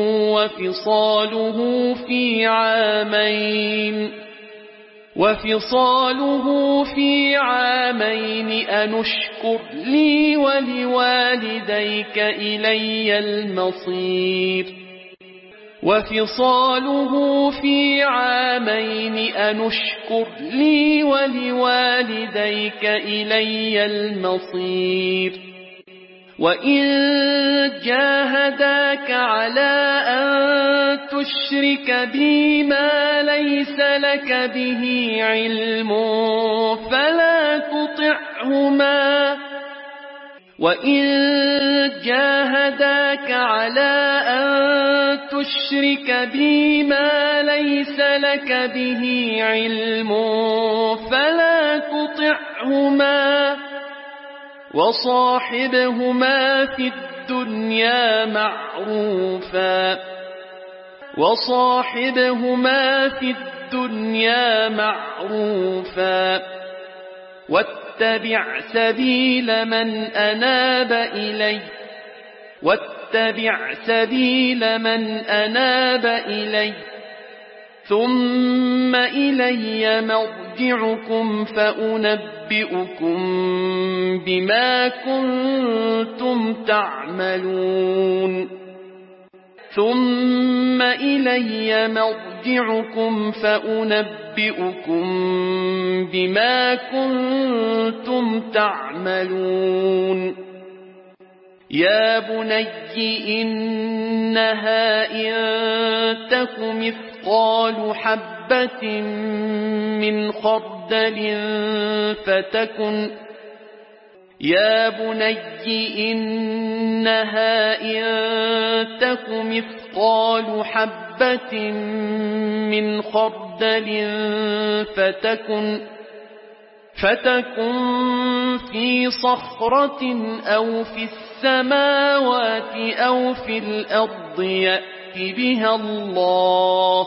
وفصاله في عامين أن اشكر لي ولوالديك إلي المصير وفصاله في عامين أن اشكر لي ولوالديك إلي المصير وإن جاهداك على أن تشرك بي ما ليس لك به علم فلا تطعهما وإن جاهداك على أن تشرك بي ما ليس لك به علم فلا تطعهما وصاحبهما في الدنيا معروفا واتبع سبيل من أناب إلي ثم إلي مرجعكم فأنبئكم بما كنتم تعملون يا بني إنها إن تك مثقال حبة من خردل فتكن في صخرة أو في السماوات أو في الأرض يأت بها الله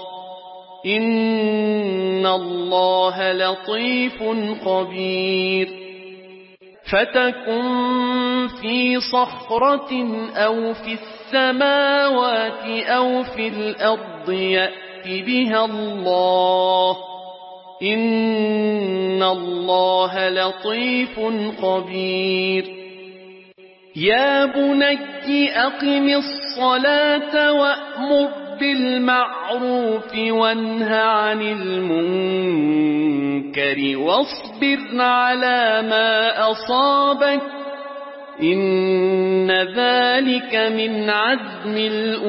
إن الله لطيف خبير فتكن في صخرة أو في السماوات أو في الأرض يأت بها الله إن الله لطيف خبير يا بني أقم الصلاة وأمر بالمعروف وانه عن المنكر واصبر على ما أصابك إن ذلك من عزم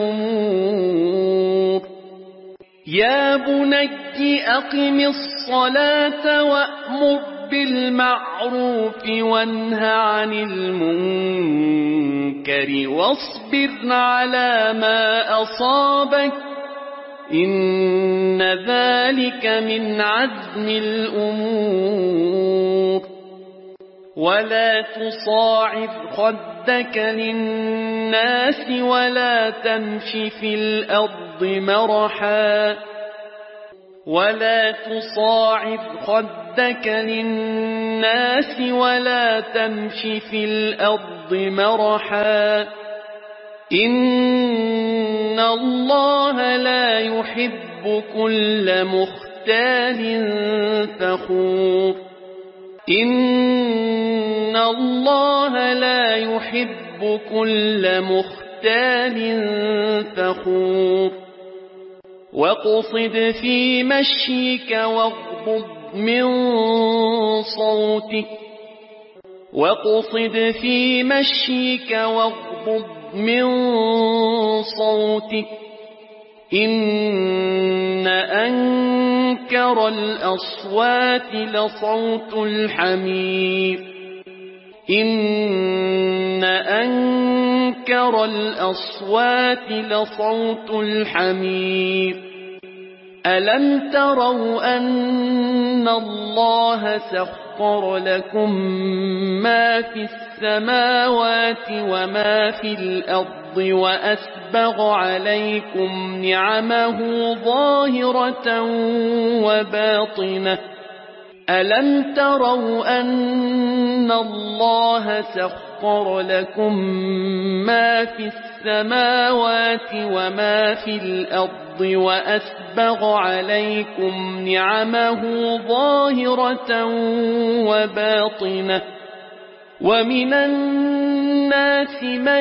الأمور يا بني أقم الصلاة وأمر بالمعروف وانه عن المنكر واصبر على ما أصابك إن ذلك من عزم الأمور ولا تصاعد خدك للناس ولا تمش في الأرض مرحا إن الله لا يحب كل مختال فخور إن الله لا يحب كل مختال فخور واقصد في مشيك واغضض من صوتك إن أنكر الأصوات لصوت الحمير ألم تروا أن الله سخر لكم ما في السماوات وما في الأرض وأسبغ عليكم نعمه ظاهرة وباطنة ألم تروا أن الله سخر لكم ما في السماوات وما في الأرض وأسبغ عليكم نعمه ظاهرة وباطنة ومن الناس من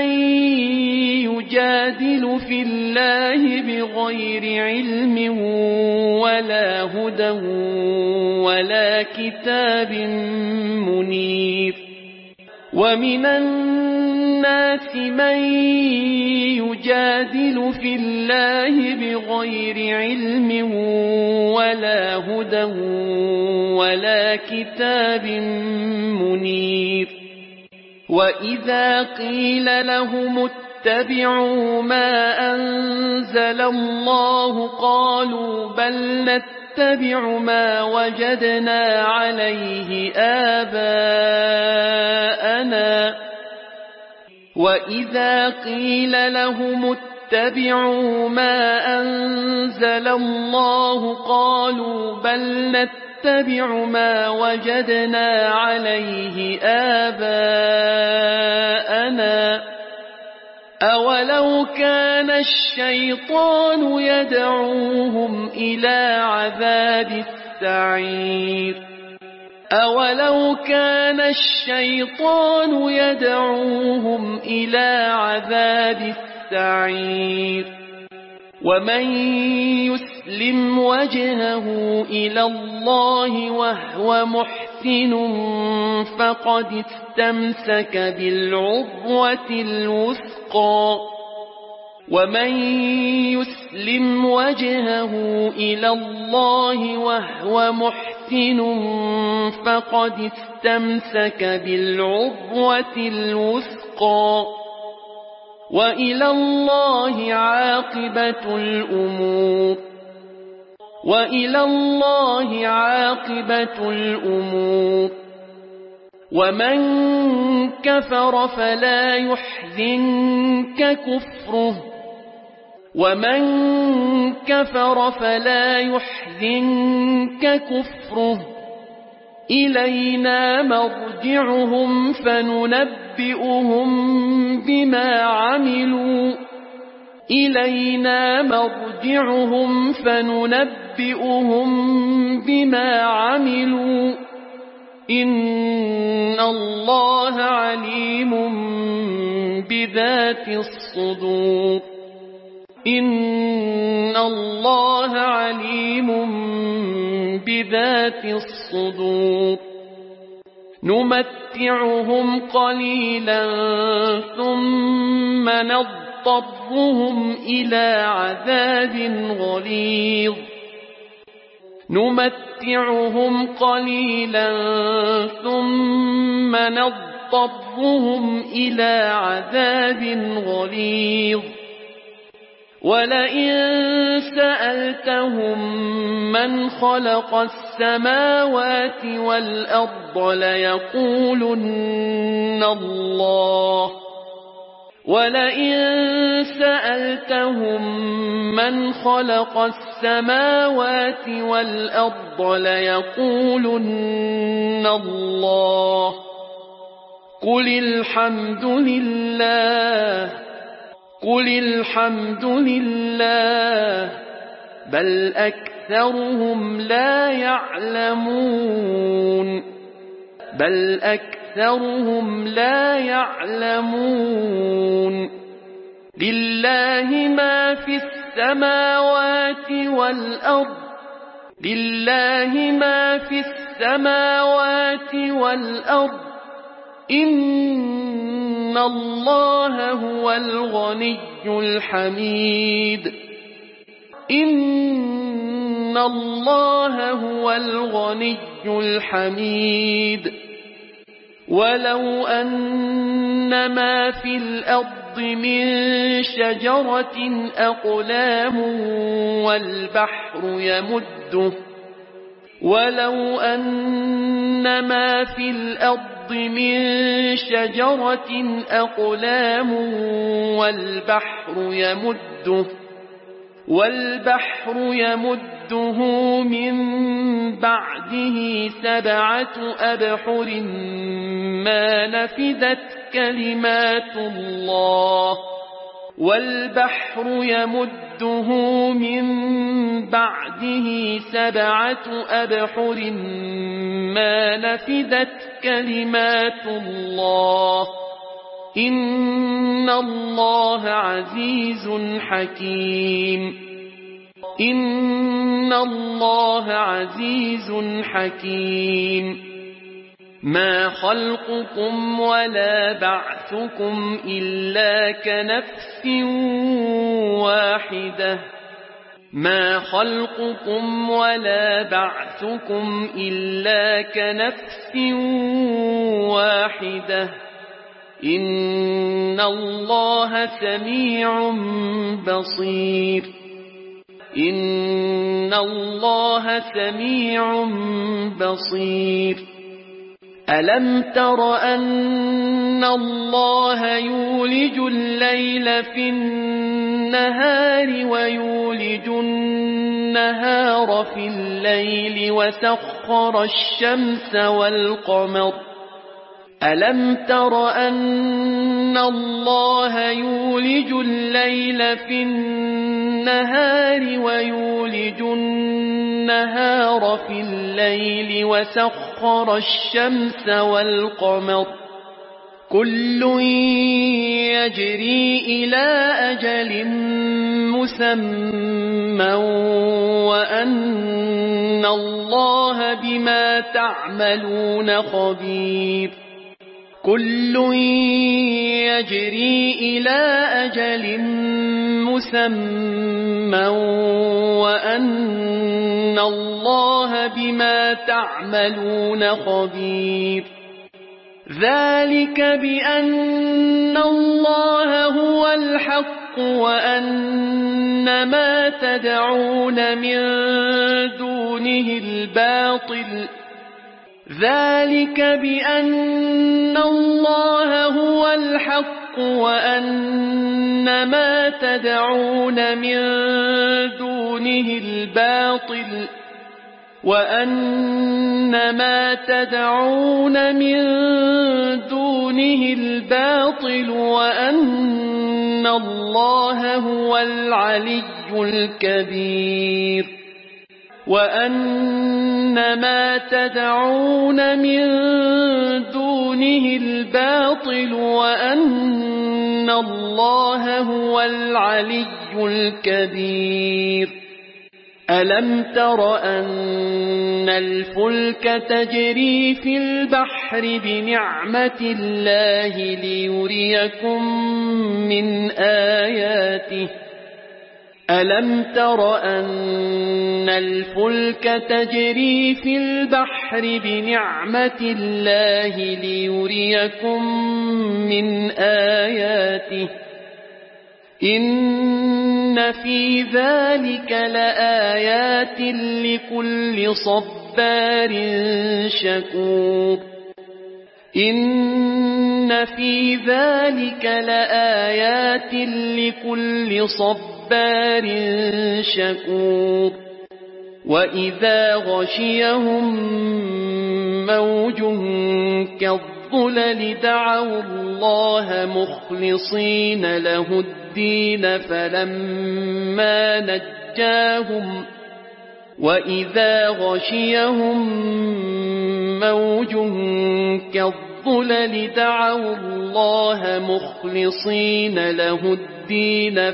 يجادل في الله بغير علم ولا هدى ولا كتاب منير ومن الناس من يجادل في الله بغير علم ولا هدى ولا كتاب منير وإذا قيل لهم اتبعوا ما أنزل الله قالوا بل نتبع ما وجدنا عليه آباءنا وإذا قيل لهم اتبعوا ما أنزل الله قالوا بل نتبع ما وجدنا عليه آباءنا أولو كان الشيطان يدعوهم إلى عذاب السعير أولو كان الشيطان يدعوهم إلى عذاب السعير ومن يسلم وجهه إلى الله وهو محسن فقد استمسك بالعروة الوثقى ومن يسلم وجهه إلى الله وهو محسن فقد استمسك بالعروة الوثقى وإلى الله عاقبة الأمور وإلى الله عاقبة الأمور ومن كفر فلا يحزنك كفره ومن كفر فلا يحزنك كفره إلينا مرجعهم فننبئهم بما عملوا إلينا مرجعهم فننبئهم بما عملوا إن الله عليم بذات الصدور إن الله عليم بذات الصدور نمتعهم قليلا ثم نضطرهم إلى عذاب غليظ نمتعهم قليلا ثم نضطرهم إلى عذاب غليظ ولئن سألتهم من خلق السماوات والأرض ليقولن الله ولئن سألتهم من خلق السماوات والأرض ليقولن الله قل الحمد لله قل الحمد لله بل أكثرهم لا يعلمون بل أكثرهم لا يعلمون لله ما في السماوات والأرض لله ما في السماوات والأرض إن الله هو الغني الحميد إن الله هو الغني الحميد ولو أن ما في الأرض من شجرة أقلام والبحر يمده ولو أن ما في الأرض من شجرة أقلام والبحر يمده من بعده 7 أبحر ما نفدت كلمات الله والبحر يمده من بعده 7 أبحر ما نفدت كلمات الله إن الله عزيز حكيم إن الله عزيز حكيم ما خلقكم ولا بعثكم إلا كنفس واحدة ما خلقكم ولا بعثكم إلا كنفس واحدة إن الله سميع بصير إن الله سميع بصير ألم تر أن الله يولج الليل في النهار ويولج النهار في الليل وسخر الشمس والقمر ألم تر أن الله يولج الليل في النهار ويولج النهار في الليل وسخر الشمس والقمر كل يجري إلى أجل مسمى وأن الله بما تعملون خبير كل يجري إلى أجل مسمى وأن الله بما تعملون خبير ذلك بأن الله هو الحق وأن ما تدعون من دونه الباطل ذلك بأن الله هو الحق وأن ما تدعون من دونه الباطل وأن ما تدعون من دونه الباطل وأن الله هو العلي الكبير وأن ما تدعون من دونه الباطل وأن الله هو العلي الكبير ألم تر أن الفلك تجري في البحر بنعمة الله ليريكم من آياته ألم تر أن الفلك تجري في البحر بنعمة الله ليريكم من آياته إن في ذلك لآيات لكل صبار شكور إن في ذلك لآيات لكل صبار شكور وإذا غشيهم موج كالظلل دعوا الله مخلصين له الدين فلما نجاهم وإذا غشيهم موج كالظلل دعوا الله مخلصين له الدين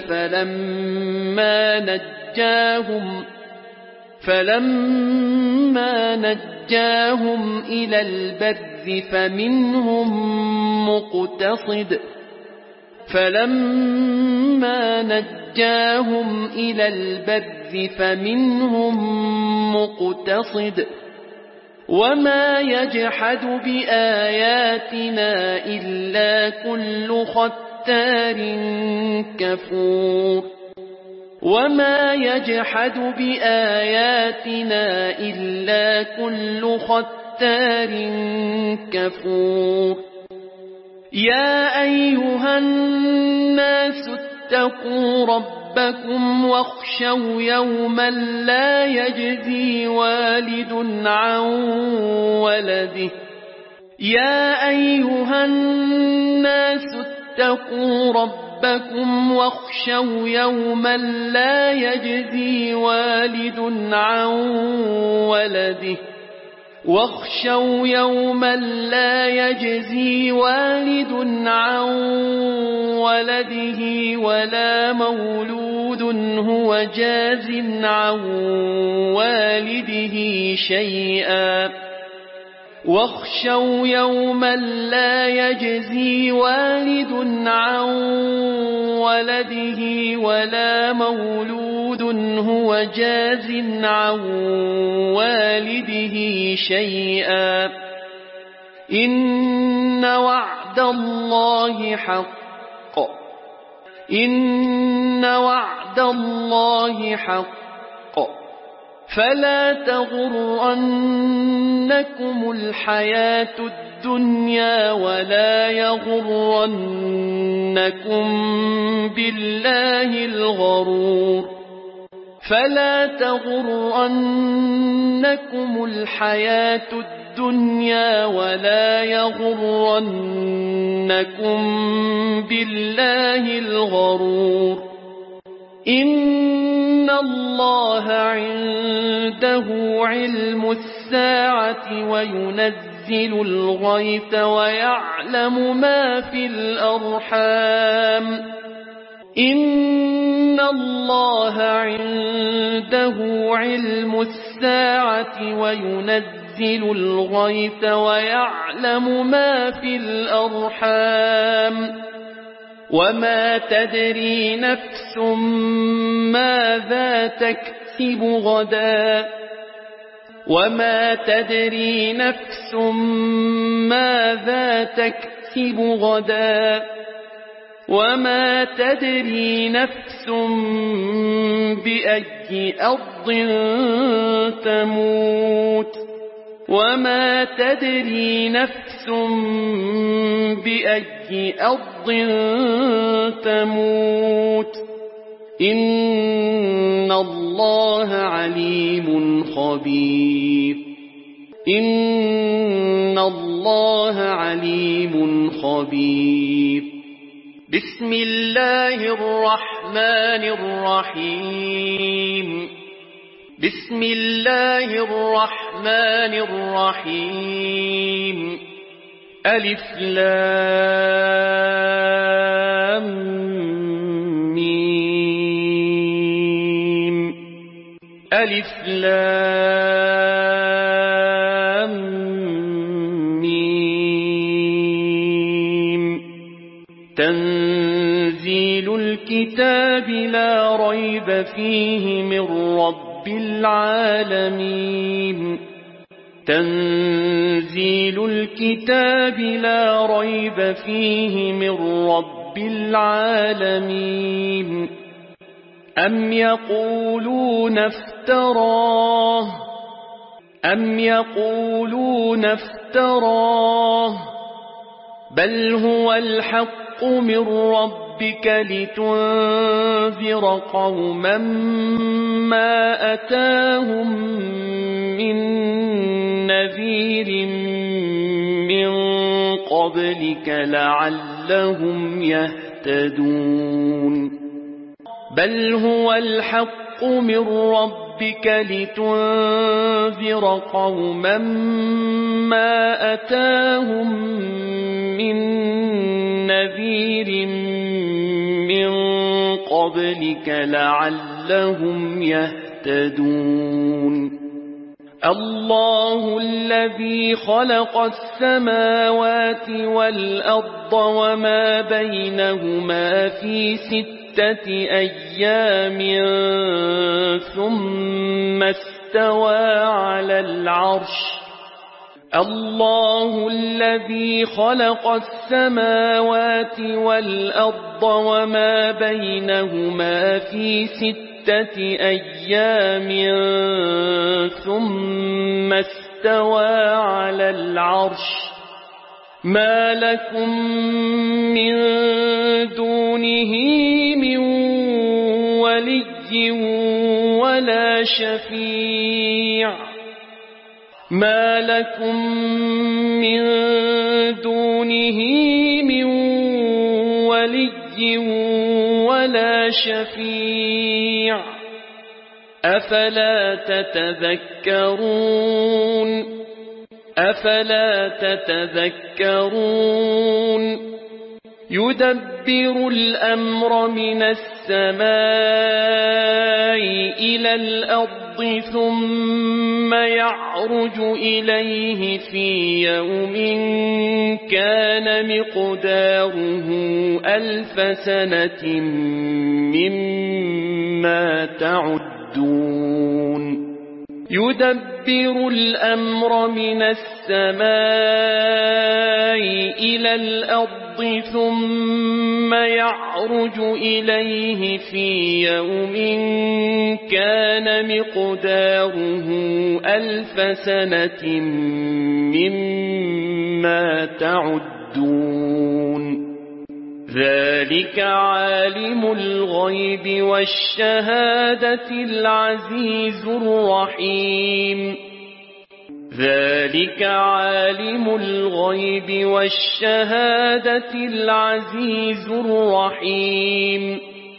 فلما نجاهم إلى البر فمنهم مقتصد وما يجحد بآياتنا إلا كل ختار ختار كفور وما يجحد بآياتنا إلا كل ختار كفور يا أيها الناس اتقوا ربكم واخشوا يوما لا يجزي والد عن ولده يا أيها الناس اتقوا ربكم واخشوا يوما لا يجزي والد عن ولده واخشوا يوما لا يجزي والد عن ولده ولا مولود هو جاز عن والده شيئا واخشوا يوما لا يجزي والد عن ولده ولا مولود هو جاز عن والده شيئا إن وعد الله حق إن وعد الله حق فلا تغرنكم الحياة الدنيا ولا يغرنكم بالله الغرور فلا تغرنكم الحياة الدنيا ولا يغرنكم بالله الغرور إن الله عنده علم الساعة وينزل الغيث ويعلم ما في الأرحام إن الله عنده علم الساعة وينزل الغيث ويعلم ما في الأرحام وما تدري نفس ماذا تكسب غدا وما تدري نفس ماذا تكسب غدا وما تدري نفس بأي أرض تموت وما تدري نفس بأي أرض تموت إن الله عليم خبير إن الله عليم خبير بسم الله الرحمن الرحيم بسم الله الرحمن الرحيم ألف لام ميم ألف لام ميم تنزيل الكتاب لا ريب فيه من رب العالمين تنزيل الكتاب لا ريب فيه من رب العالمين أم يقولون افتراه بل هو الحق من ربك لتنذر قوما ما أتاهم من نذير من قبلك لعلهم يهتدون بل هو الحق من ربك لتنذر قوما ما أتاهم من نذير من قبلك لعلهم يهتدون الله الذي خلق السماوات والأرض وما بينهما في 6 أيام ثم استوى على العرش الله الذي خلق السماوات والأرض وما بينهما في 6 أيام ثم استوى على العرش ما لكم من دونه من ولي ولا شفيع ما لكم من دونه من ولي ولا شفيع أفلا تتذكرون يدبر الأمر من السماء إلى الأرض ثم يعرج إليه في يوم كان مقداره 1000 سنة مما تعدون يدبر الأمر من السماء إلى الأرض ثم يعرج إليه في يوم كان مقداره 1000 سنة مما تعدون ذلك عالم الغيب والشهادة العزيز الرحيم ذلك عالم الغيب والشهادة العزيز الرحيم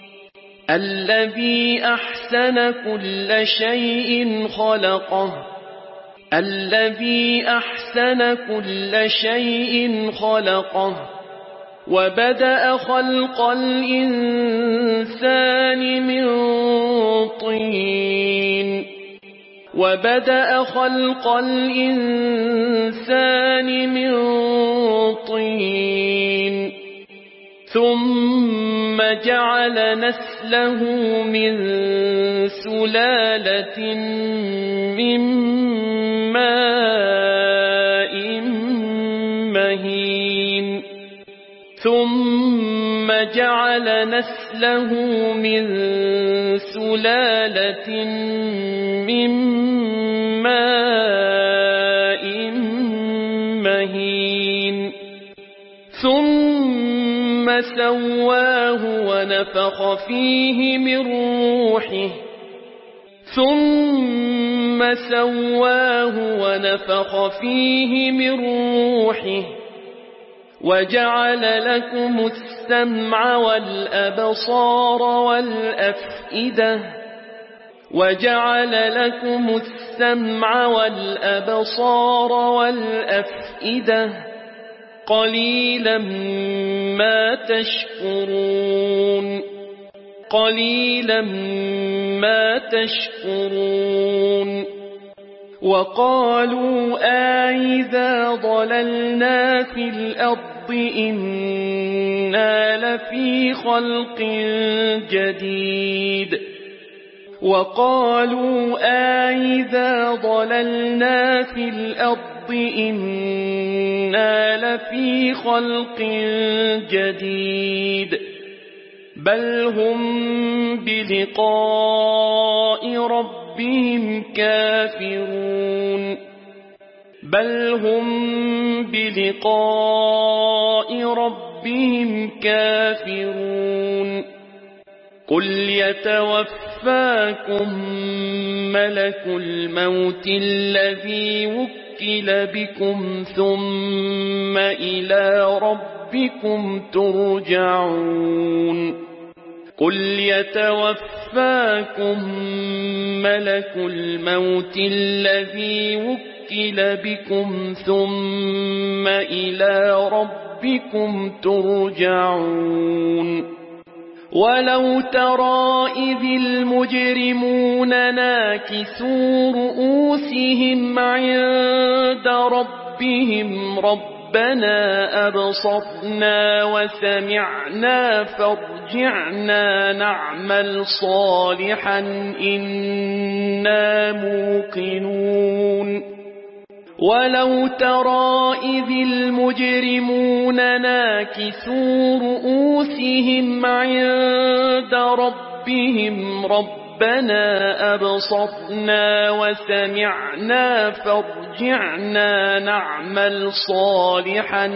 الذي أحسن كل شيء خلقه وبدأ خلق الإنسان من طين ثم جعل نسله من سلالة من ماء مهين ثم سواه ونفخ فيه من روحه وجعل لكم السمع والأبصار والأفئدة قليلا ما تشكرون وقالوا أإذا ضللنا في الأرض إنا لفي خلق جديد بل هم بلقاء ربهم كافرون قل يتوفاكم ملك الموت الذي وكل بكم ثم إلى ربكم ترجعون ولو ترى إذ المجرمون ناكسوا رؤوسهم عند ربهم ربنا أبصرنا وسمعنا فارجعنا نعمل صالحا إنا موقنون ولو ترى إذ المجرمون ناكسوا رؤوسهم عند ربهم ربنا أبصرنا وسمعنا فارجعنا نعمل صالحا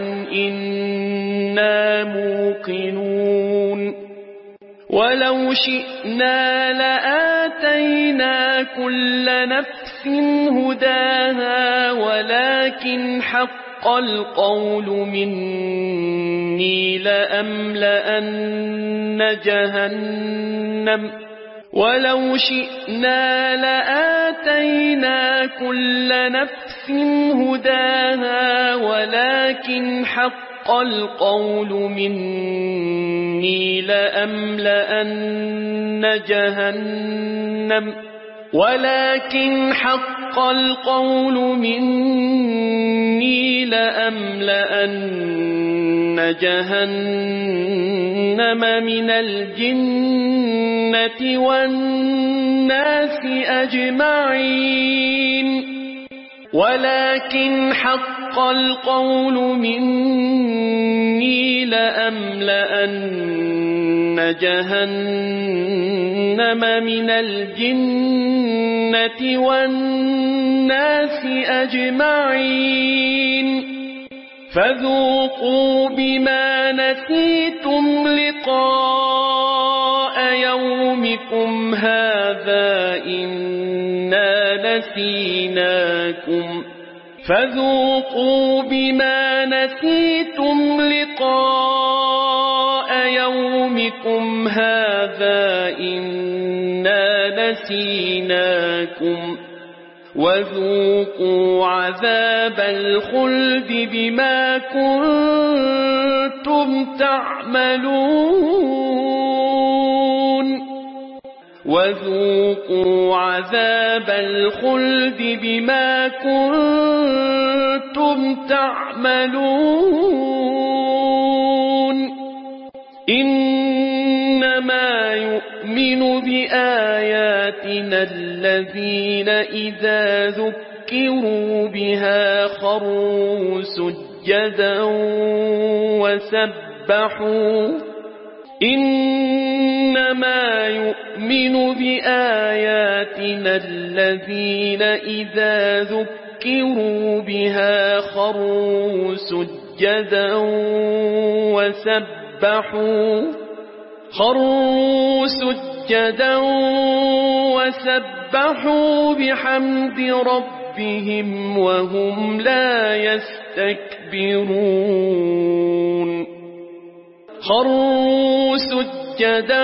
إنا موقنون ولو شئنا لآتينا كل نفس هداها ولكن حق القول مني لأملأن جهنم ولو شئنا لآتينا كل نفس هداها ولكن حق القول مني لأملأن جهنم ولكن حق القول مني لأملأن جهنم من الجنة والناس أجمعين ولكن حق القول مني لأملأن جهنم من الجنة والناس أجمعين فذوقوا بما نسيتم لقاء يومكم هذا إنا نسيناكم فذوقوا بما نسيتم لقاء يومكم هذا إنا نسيناكم وذوقوا عذاب الخلد بما كنتم تعملون وذوقوا عذاب الخلد بما كنتم تعملون إنما يؤمن بآياتنا الذين إذا ذكروا بها خروا سجدا وسبحوا إنما يؤمن بآياتنا الذين إذا ذكروا بها خروا سجدا وسبحوا بحمد ربهم وهم لا يستكبرون خروا سجدا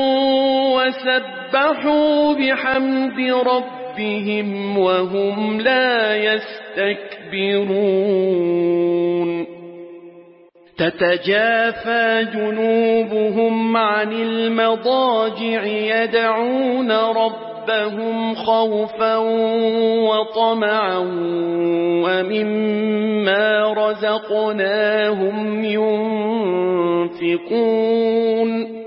وسبحوا بحمد ربهم وهم لا يستكبرون تتجافى جنوبهم عن المضاجع يدعون ربهم خوفا وطمعا ومما رزقناهم ينفقون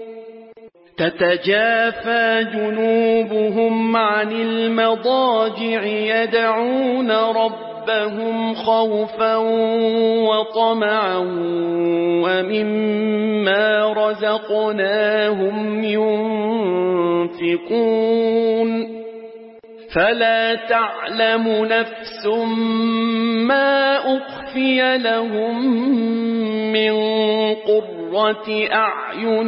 تتجافى جنوبهم عن المضاجع يدعون ربهم خوفا وطمعا ومما رزقناهم ينفقون فلا تعلم نفس ما أخفي لهم من قرة أعين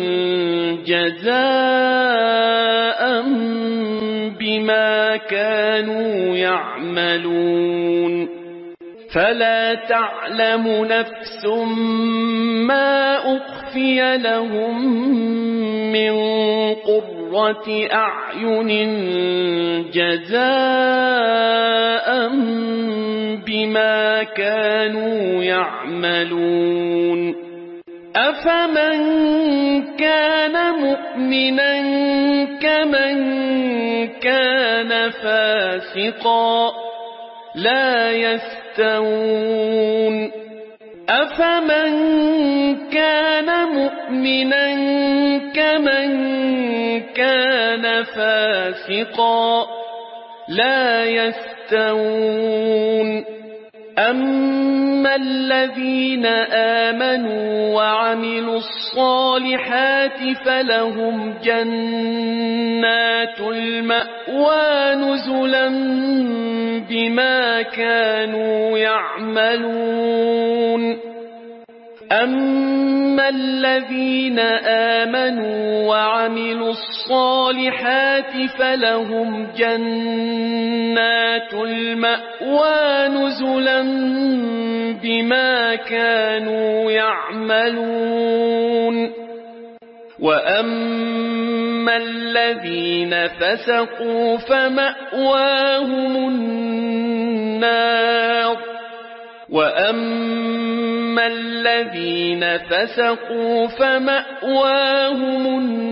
جزاء بما كانوا يعملون فلا تعلم نفس ما أخفي لهم من قرة أعين جزاء بما كانوا يعملون أفمن كان مؤمنا كمن كان فاسقا لا يستوون أفمن كان مؤمنا كمن كان فاسقا لا يستوون أما الذين آمنوا وعملوا الصالحات فلهم جنات المأوى نزلا بما كانوا يعملون أما الذين آمنوا وعملوا الصالحات فلهم جنات المأوى نزلا بما كانوا يعملون وأما الذين فسقوا فمأواهم النار وأما الذين فسقوا فمأواهم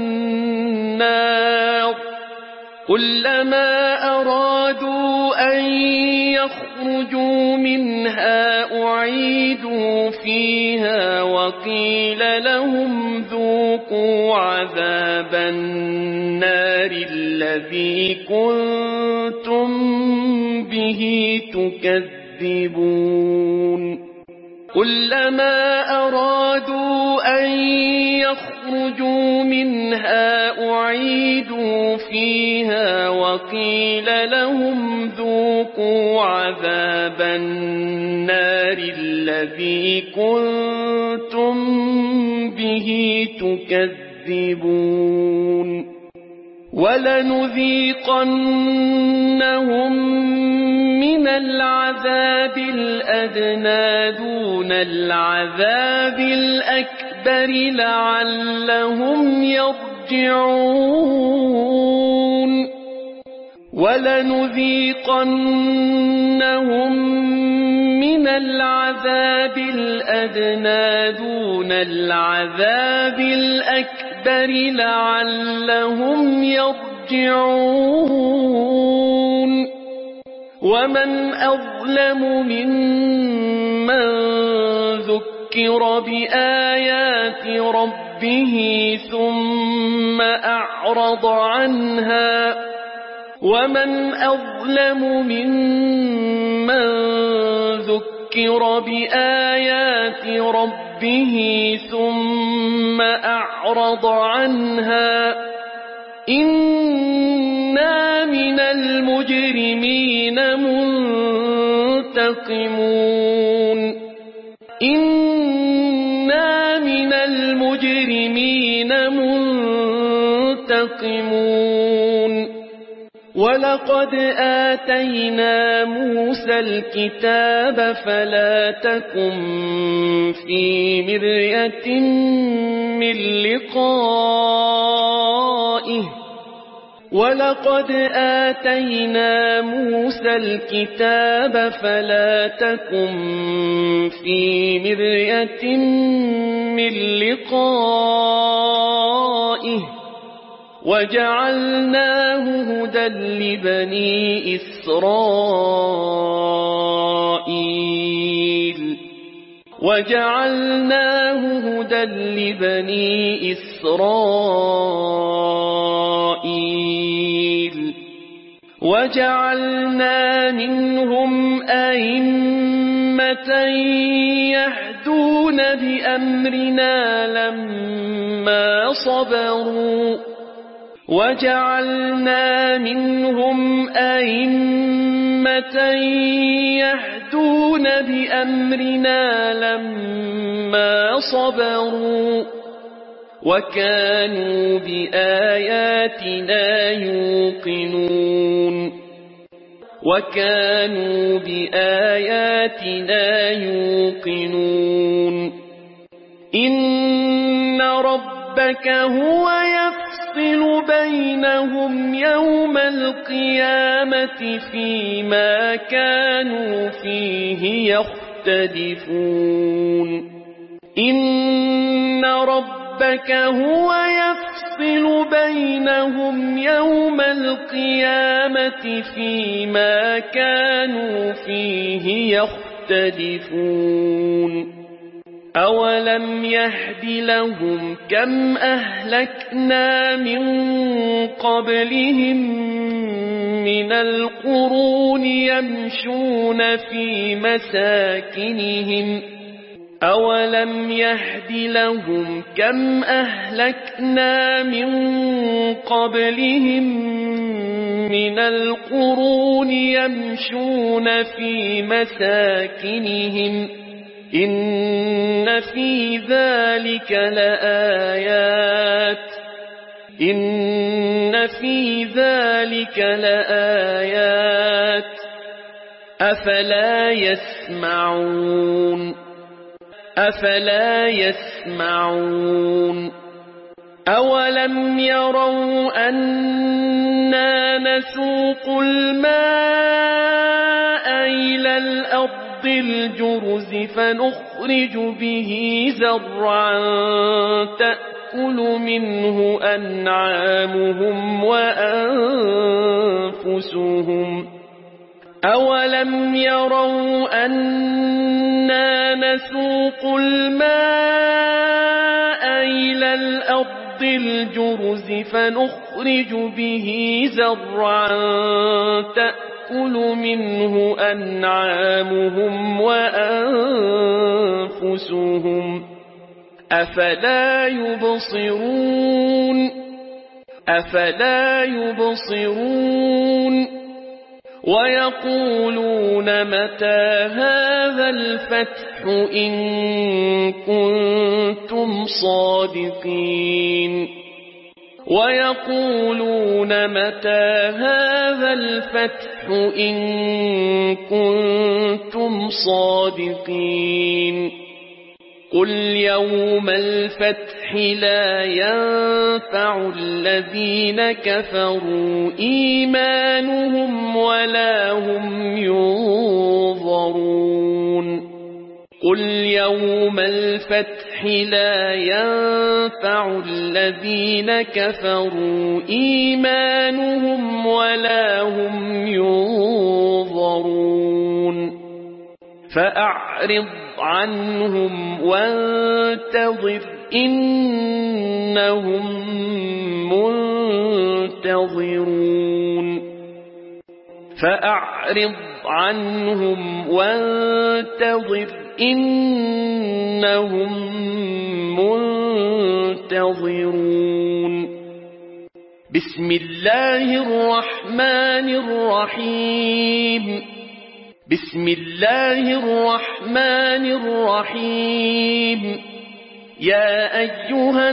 النار كلما أرادوا أن يخرجوا منها أعيدوا فيها وقيل لهم ذوقوا عذاب النار الذي كنتم به تكذبون كلما أرادوا أن يخرجوا منها أعيدوا فيها وقيل لهم ذوقوا عذاب النار الذي كنتم به تكذبون ولنذيقنهم من العذاب الأدنى دون العذاب الأكبر لعلهم يرجعون ولنذيقنهم من العذاب الأدنى دون العذاب الأكبر لعلهم يرجعون ومن أظلم ممن ذكر بآيات ربه ثم أعرض عنها ومن أظلم ممن ذكر بآيات ربه ثم أعرض عنها إنا من المجرمين منتقمون إنا من المجرمين منتقمون ولقد آتينا موسى الكتاب فلا تكن في مرية من لقائه ولقد آتينا موسى الكتاب فلا تكن في مرية من لقائه وجعلناه هدى لبني إسرائيل وجعلناه هدى لبني إسرائيل وجعلنا منهم أئمة يهدون بأمرنا لما صبروا وجعلنا منهم أئمة يهدون بأمرنا لما صبروا وكانوا بآياتنا يوقنون وكانوا بآياتنا يوقنون إن ربك هو يفصل بينهم يوم القيامة فيما كانوا فيه يختلفون إن ربك هو يفصل بينهم يوم القيامة فيما كانوا فيه يختلفون أولم يهد لهم كم أهلكنا من قبلهم من القرون يمشون في مساكنهم أولم يهد لهم كم أهلكنا من قبلهم من القرون يمشون في مساكنهم إن في ذلك لآيات أفلا يسمعون أولم يروا أنا نسوق الماء إلى الأرض الجرز فنخرج به زرعا تأكل منه أنعامهم وأنفسهم أولم يروا أنا نسوق الماء إلى الأرض الجرز فنخرج به زرعا تأكل منه أنعامهم وأنفسهم أفلا يبصرون ويقولون متى هذا الفتح إن كنتم صادقين قل يوم الفتح لا ينفع الذين كفروا إيمانهم ولا هم ينظرون قل يوم الفتح لا ينفع الذين كفروا إيمانهم ولا هم ينظرون فأعرض عنهم وانتظر إنهم منتظرون بسم الله الرحمن الرحيم يا أيها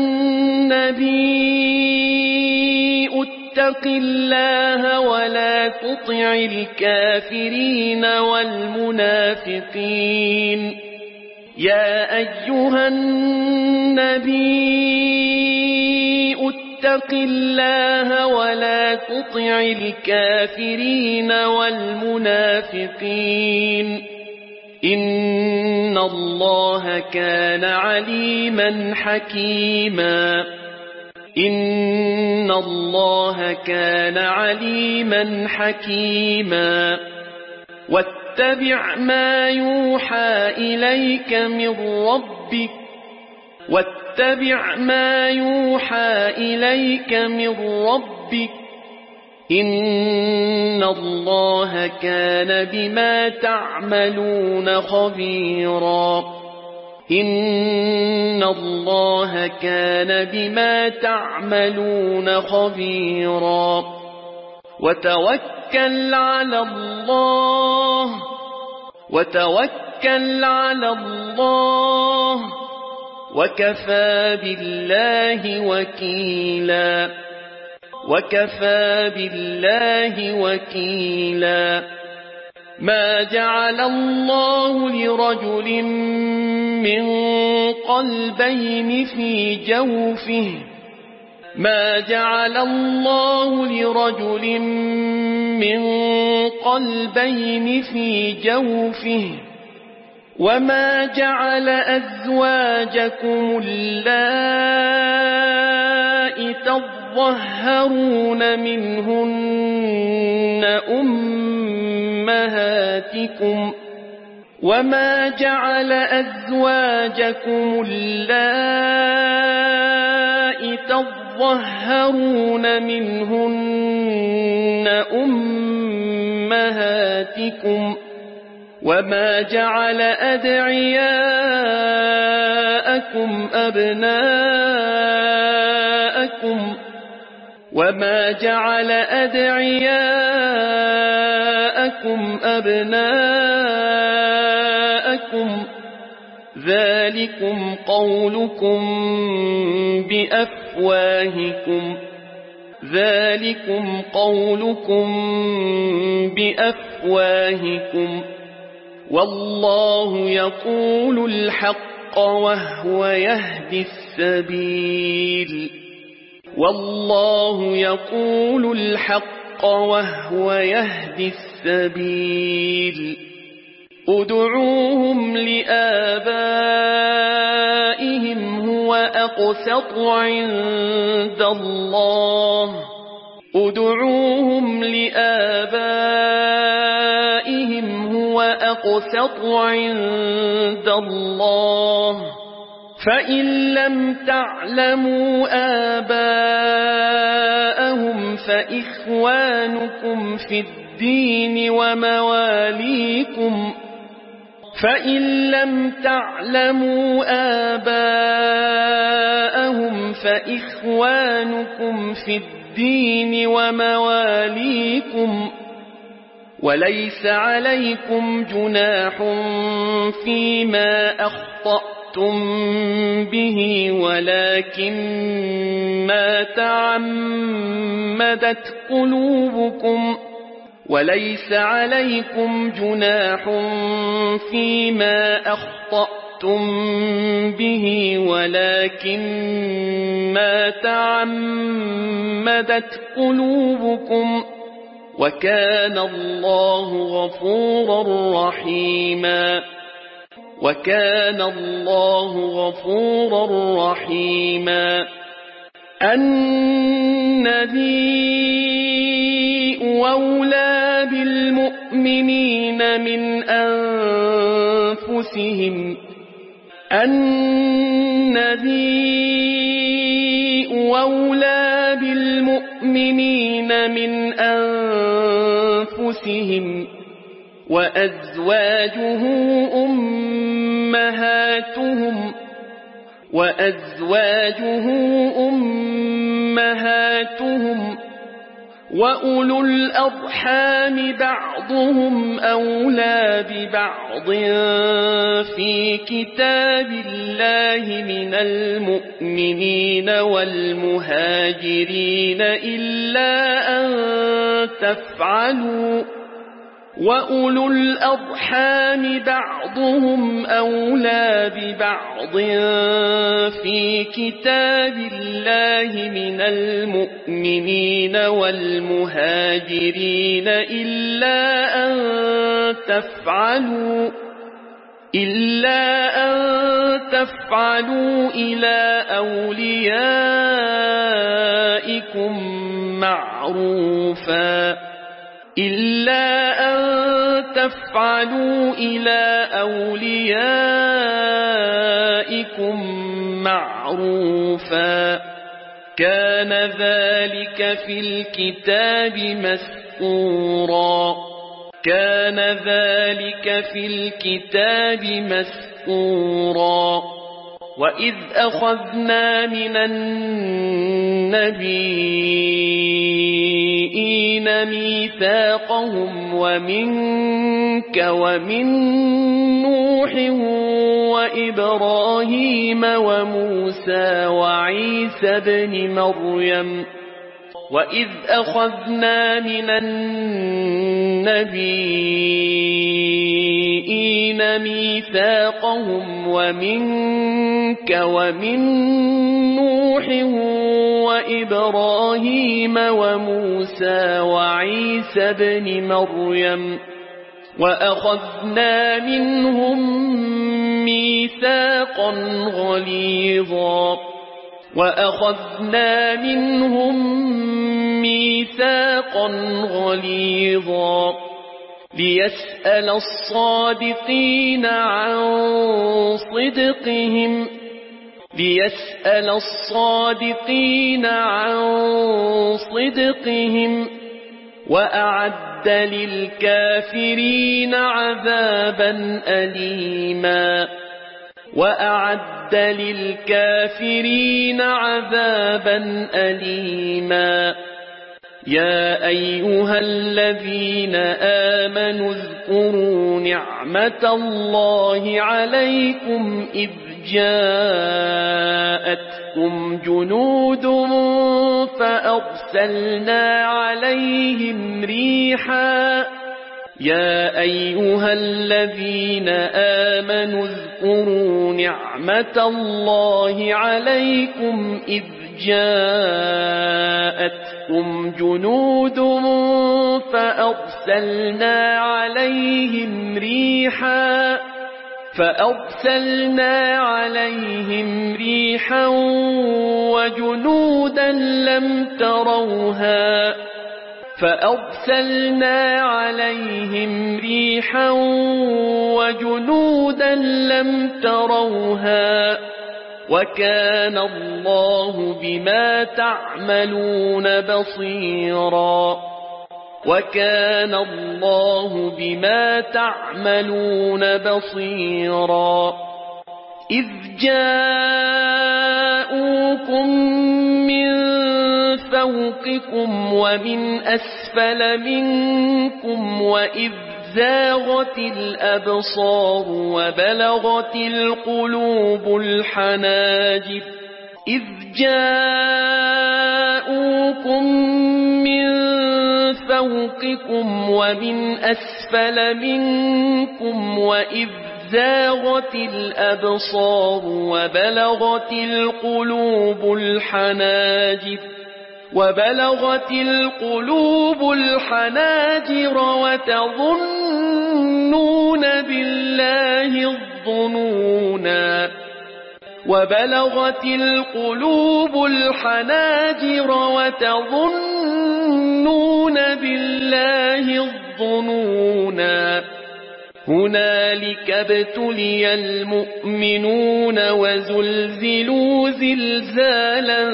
النبي اتق الله ولا تطع الكافرين والمنافقين يا أيها النبي اتق الله ولا تطع الكافرين والمنافقين إن الله كان عليما حكيما واتبع ما يوحى إليك من ربك إن الله كان بما تعملون خبيرا وتوكل على الله وكفى بالله وكيلا ما جعل الله لرجل من قلبين في جوفه وما جعل أزواجكم اللائي تظهرون منهن أمهاتكم وما جعل أزواجكم اللائي تظهرون منهن أمهاتكم وما جعل أدعياءكم أبناءكم وما جعل أدعياءكم أبناءكم ذلكم قولكم بأفواهكم والله يقول الحق وهو يهدي السبيل والله يقول الحق وهو يهدي السبيل ادعوهم لآبائهم هو أقسط عند الله ادعوهم لآبائهم هو أقسط عند الله فإن لم تعلموا آباءهم فإخوانكم في الدين ومواليكم فإن لم تعلموا آباءهم فإخوانكم في الدين ومواليكم وليس عليكم جناح فيما أخطأتم به ولكن ما تعمدت قلوبكم وليس عليكم جناح فيما أخطأتم به ولكن ما تعمدت قلوبكم وكان الله غفورا رحيما النبي أولى بالمؤمنين من أنفسهم وأزواجه أمهاتهم وأولو الأرحام بعضهم أولى ببعض في كتاب الله من المؤمنين والمهاجرين إلا أن تفعلوا وأولو الأرحام بعضهم أولى ببعض في كتاب الله من المؤمنين والمهاجرين إلا أن تفعلوا إلى أوليائكم معروفا كان ذلك في الكتاب مسطورا وإذ أخذنا من النبيين ميثاقهم ومنك ومن نوح وإبراهيم وموسى وعيسى بن مريم وإذ أخذنا من النبيين ميثاقهم ومنك ومن نوح وإبراهيم وموسى وعيسى بن مريم وأخذنا منهم ميثاقا غليظا ليسأل الصادقين عن صدقهم وأعد للكافرين عذابا أليما وأعد للكافرين عذابا أليما يا أيها الذين آمنوا اذكروا نعمة الله عليكم إذ جاءتكم جنود فأرسلنا عليهم ريحا يا أيها الذين آمنوا اذكروا نعمة الله عليكم إذ جاءتكم جنود فأرسلنا عليهم ريحا وجنودا لم تروها وكان الله بما تعملون بصيرا إذ جاءوكم من فوقكم ومن أسفل منكم وإذ زاغت الأبصار وبلغت القلوب الحناجر وتظنون بالله الظنونا هنالك ابتلي المؤمنون وزلزلوا زلزالا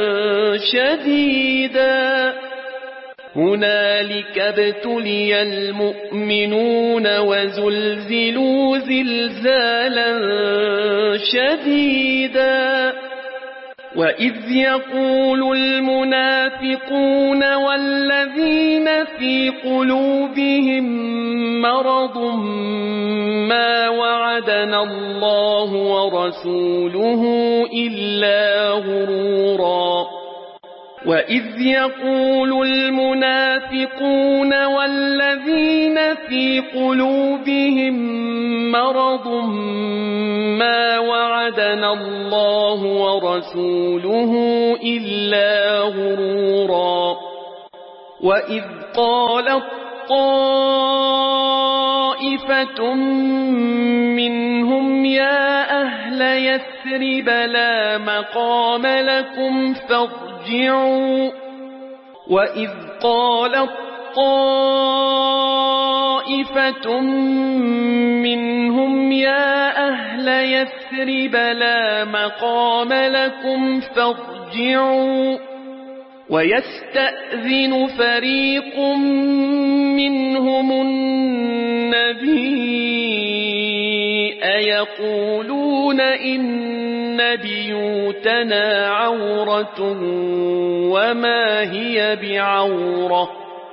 شديدا وإذ يقول المنافقون والذين في قلوبهم مرض ما وعدنا الله ورسوله إلا غرورا وإذ قالت طائفة منهم يا أهل يثرب لا مقام لكم فارجعوا ويستأذن فريق منهم النبي أيقولون إن بيوتنا عورة وما هي بعورة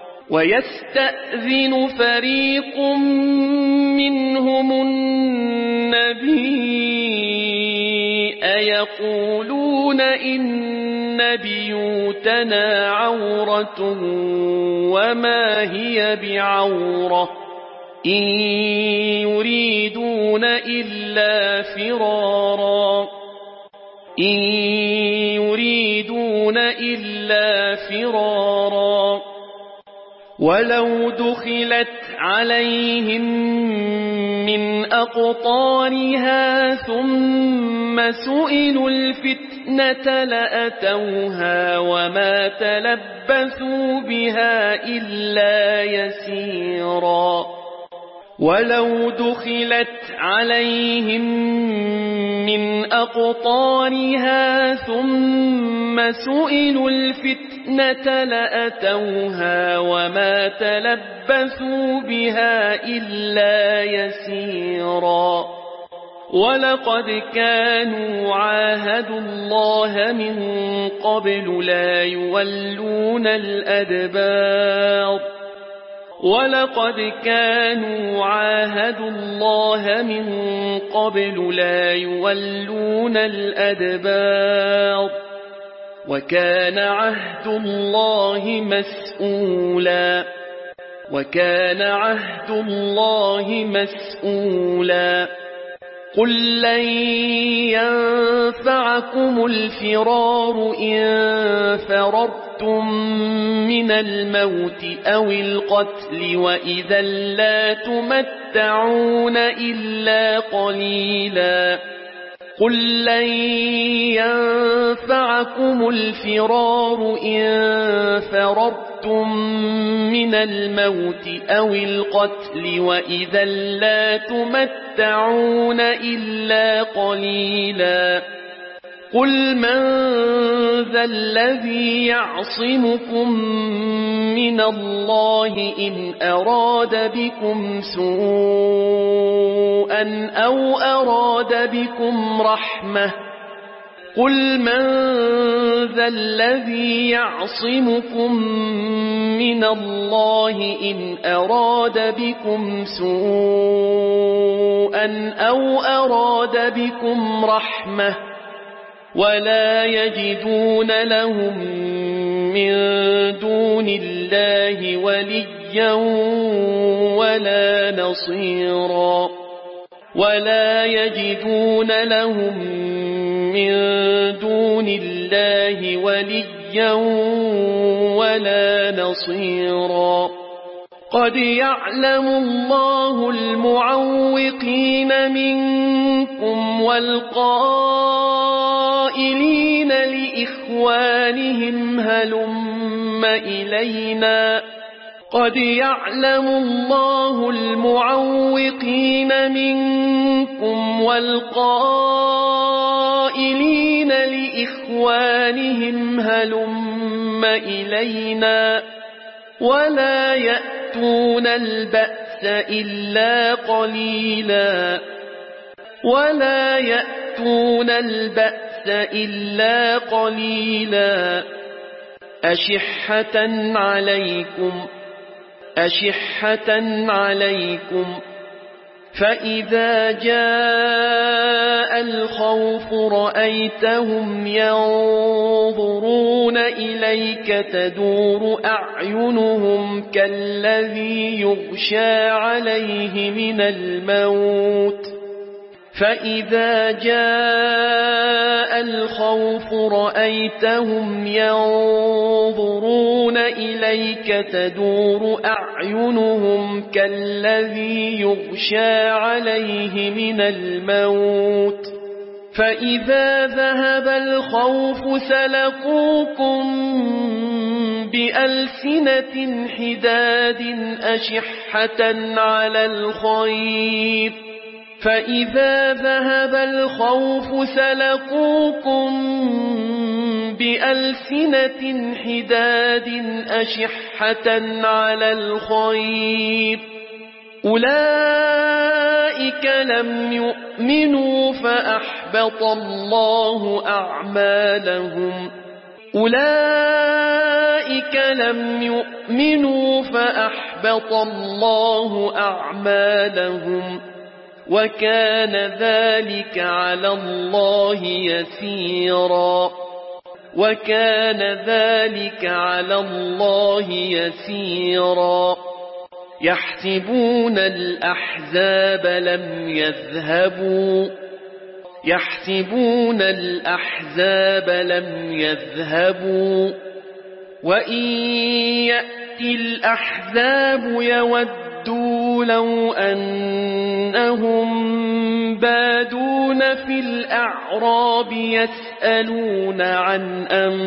إن يريدون إلا فرارا ولو دخلت عليهم من أقطارها ثم سئلوا الفتنة لأتوها وما تلبثوا بها إلا يسيرا ولو دخلت عليهم من أقطارها ثم سئلوا الفتنة الفتنة لأتوها وما تلبثوا بها إلا يسيرا ولقد كانوا عاهدوا الله من قبل لا يولون الأدبار ولقد كانوا عاهدوا الله من قبل لا يولون الأدبار وكان عهد الله مسؤولا وكان عهد الله مسؤولا قل لن ينفعكم الفرار إن فررتم من الموت أو القتل وإذا لا تمتعون إلا قليلا قل لن ينفعكم الفرار إن فررتم من الموت أو القتل وإذا لا تمتعون إلا قليلا قل من ذا الذي يعصمكم من الله إن أراد بكم سوءا أو أراد بكم رحمة قل من ذا الذي يعصمكم من الله إن أراد بكم سوءا أو أراد بكم رحمة ولا يجدون لهم من دون الله وليا ولا نصيرا ولا يجدون لهم من دون الله وليا ولا نصيرا قد يعلم الله المعوقين منكم والقائلين لإخوانهم هلم إلينا قد يعلم الله المعوقين منكم والقائلين لإخوانهم هلم إلينا ولا يأتون البأس إلا قليلا ولا يأتون البأس إلا قليلا أشحة عليكم فإذا جاء الخوف رأيتهم ينظرون إليك تدور أعينهم كالذي يغشى عليه من الموت فإذا جاء الخوف رأيتهم ينظرون إليك تدور أعينهم كالذي يغشى عليه من الموت فإذا ذهب الخوف سلقوكم بألسنة حداد أشحة على الخير فإذا ذهب الخوف سلقوكم بألسنة حداد أشحة على الخير أولئك لم يؤمنوا فأحبط الله أعمالهم أولئك لم يؤمنوا فأحبط الله أعمالهم وكان ذلك على الله يسيرا وكان ذلك على الله يسيرا يحسبون الأحزاب لم يذهبوا وإن يأتي الأحزاب يودوا لو أنهم بادون في الأعراب يسألون عن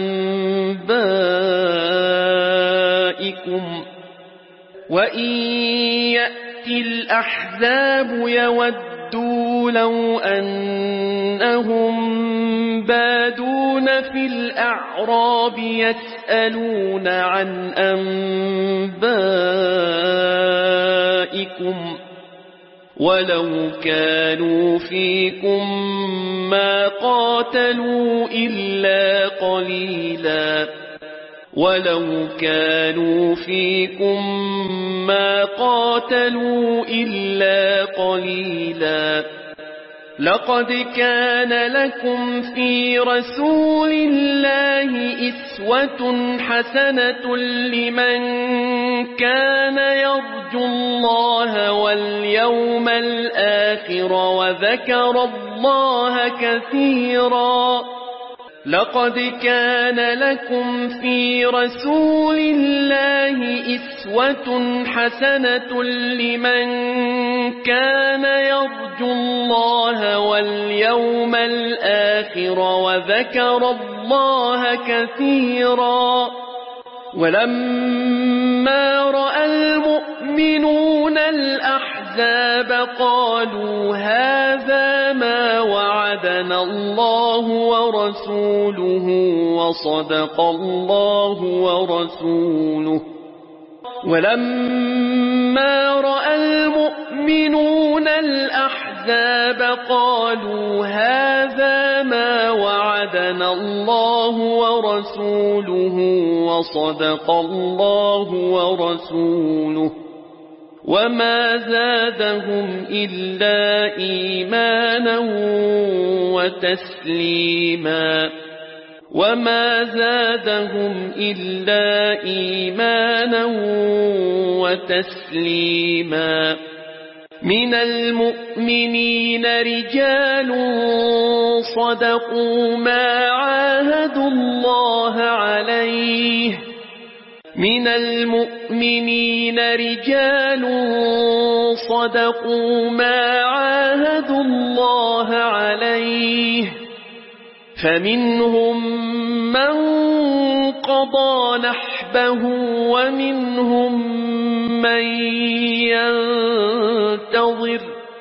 أنبائكم وإن يأتي الأحزاب يودوا وَدُّوا لَوْ أَنَّهُمْ بَادُونَ فِي الْأَعْرَابِ يَسْأَلُونَ عَنْ أَنْبَائِكُمْ وَلَوْ كَانُوا فِيكُمْ مَا قَاتَلُوا إِلَّا قَلِيلًا وَلَوْ كَانُوا فِيكُمْ مَا قَاتَلُوا إِلَّا قَلِيلًا لَقَدْ كَانَ لَكُمْ فِي رَسُولِ اللَّهِ أُسْوَةٌ حَسَنَةٌ لِمَنْ كَانَ يَرْجُو اللَّهَ وَالْيَوْمَ الْآخِرَ وَذَكَرَ اللَّهَ كَثِيرًا لقد كان لكم في رسول الله أسوة حسنة لمن كان يرجو الله واليوم الآخر وذكر الله كثيرا ولما رأى المؤمنون الأحزاب قالوا هذا ما وعدنا الله ورسوله وصدق الله ورسوله ولما رأى المؤمنون الأحزاب قالوا هذا ما وعدنا الله ورسوله وصدق الله ورسوله وما زادهم إلا إيمانا وتسليما وما زادهم إلا إيمانا وتسليما من المؤمنين رجال صدقوا ما عاهدوا الله عليه من المؤمنين رجال صدقوا ما عاهدوا الله عليه فمنهم من قضى نحبه ومنهم من ينتظر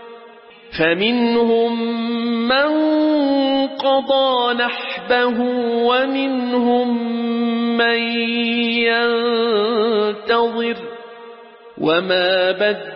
وما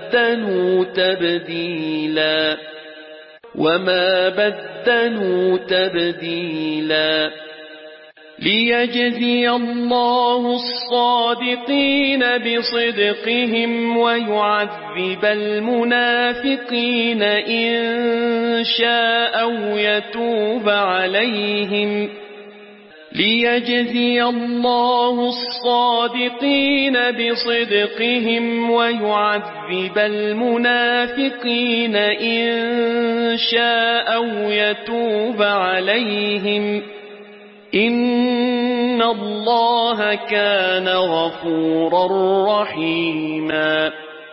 بدلوا تبديلا ليجزي الله الصادقين بصدقهم ويعذب المنافقين إن شاء أو يتوب عليهم ليجزي الله الصادقين بصدقهم ويعذب المنافقين إن شاء أو يتوب عليهم إن الله كان غفورا رحيما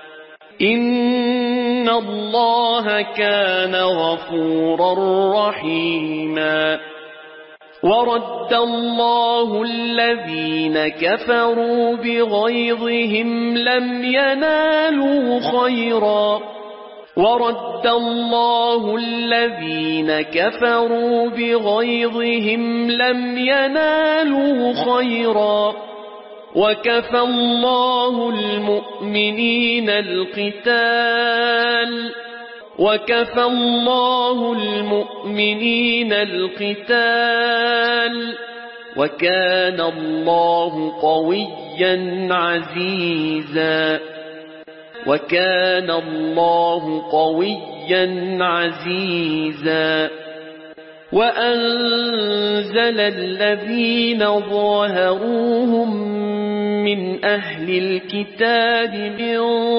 إن الله كان غفورا رحيما ورد الله الذين كفروا بغيظهم لم ينالوا خيرا ورد الله الذين كفروا بغيظهم لم ينالوا خيرا وكفى الله المؤمنين القتال وكان الله قويا عزيزا وأنزل الذين ظاهروهم من أهل الكتاب من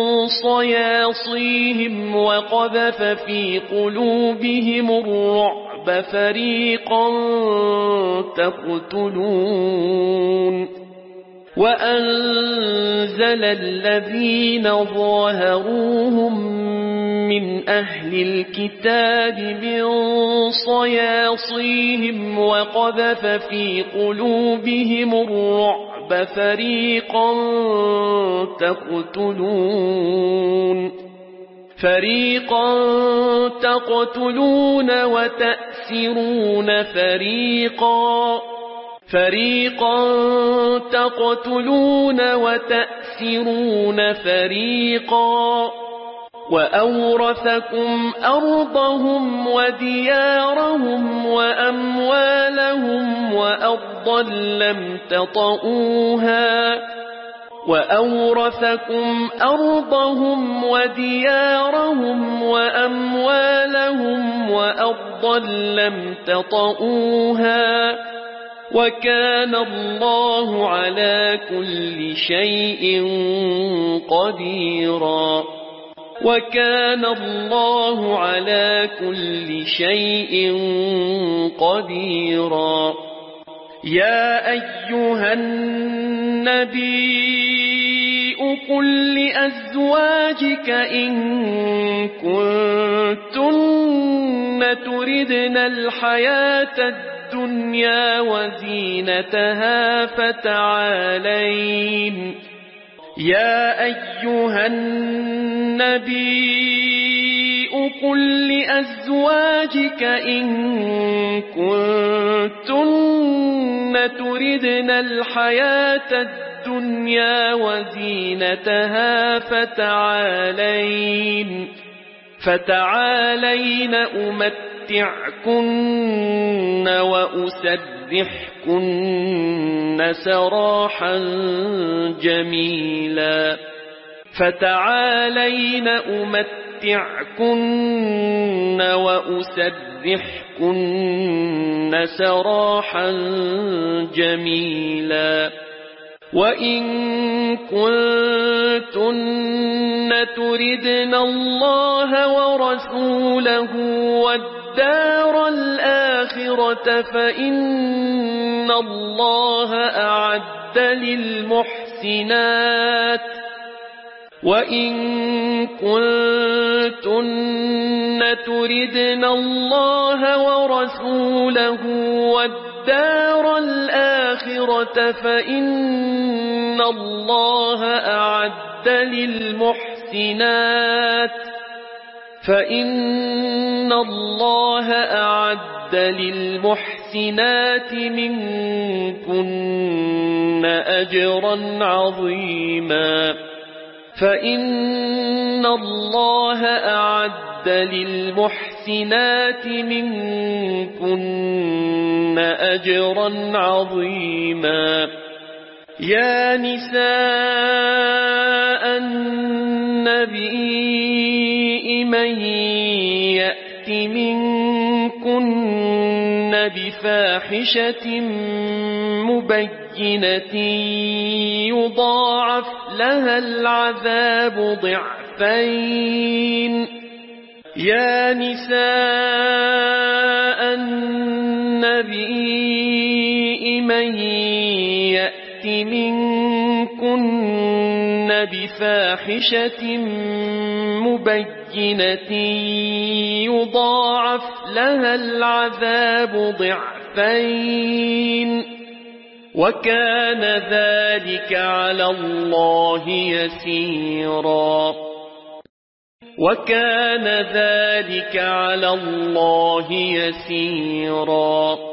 صياصيهم وقذف في قلوبهم الرعب فريقا تقتلون وأنزل الذين ظاهروهم من أهل الكتاب من صياصيهم وقذف في قلوبهم الرعب فريقا تقتلون فريقا تقتلون وتأسرون فريقا تقتلون وتأسرون فريقا وأورثكم أرضهم وديارهم وأموالهم وأرضا لم تطئوها وكان الله على كل شيء قديرا يا أيها النبي قل لأزواجك إن كنتن تردن الحياة الدنيا وزينتها فتعالين فتعالين أمتعكن وأسرحكن سراحا جميلا وإن كنتن تردن الله ورسوله والدار الآخرة فإن الله أعد للمحسنات منكن أجرا عظيما فإن الله أعد للمحسنات منكن أجرا عظيما يا نساء النبي من يأت منكن بفاحشة مبينة يضاعف لها العذاب ضعفين يا نساء النبي من يأت منكن بفاحشة مبينة يضاعف لها العذاب ضعفين وكان ذلك على الله يسيرا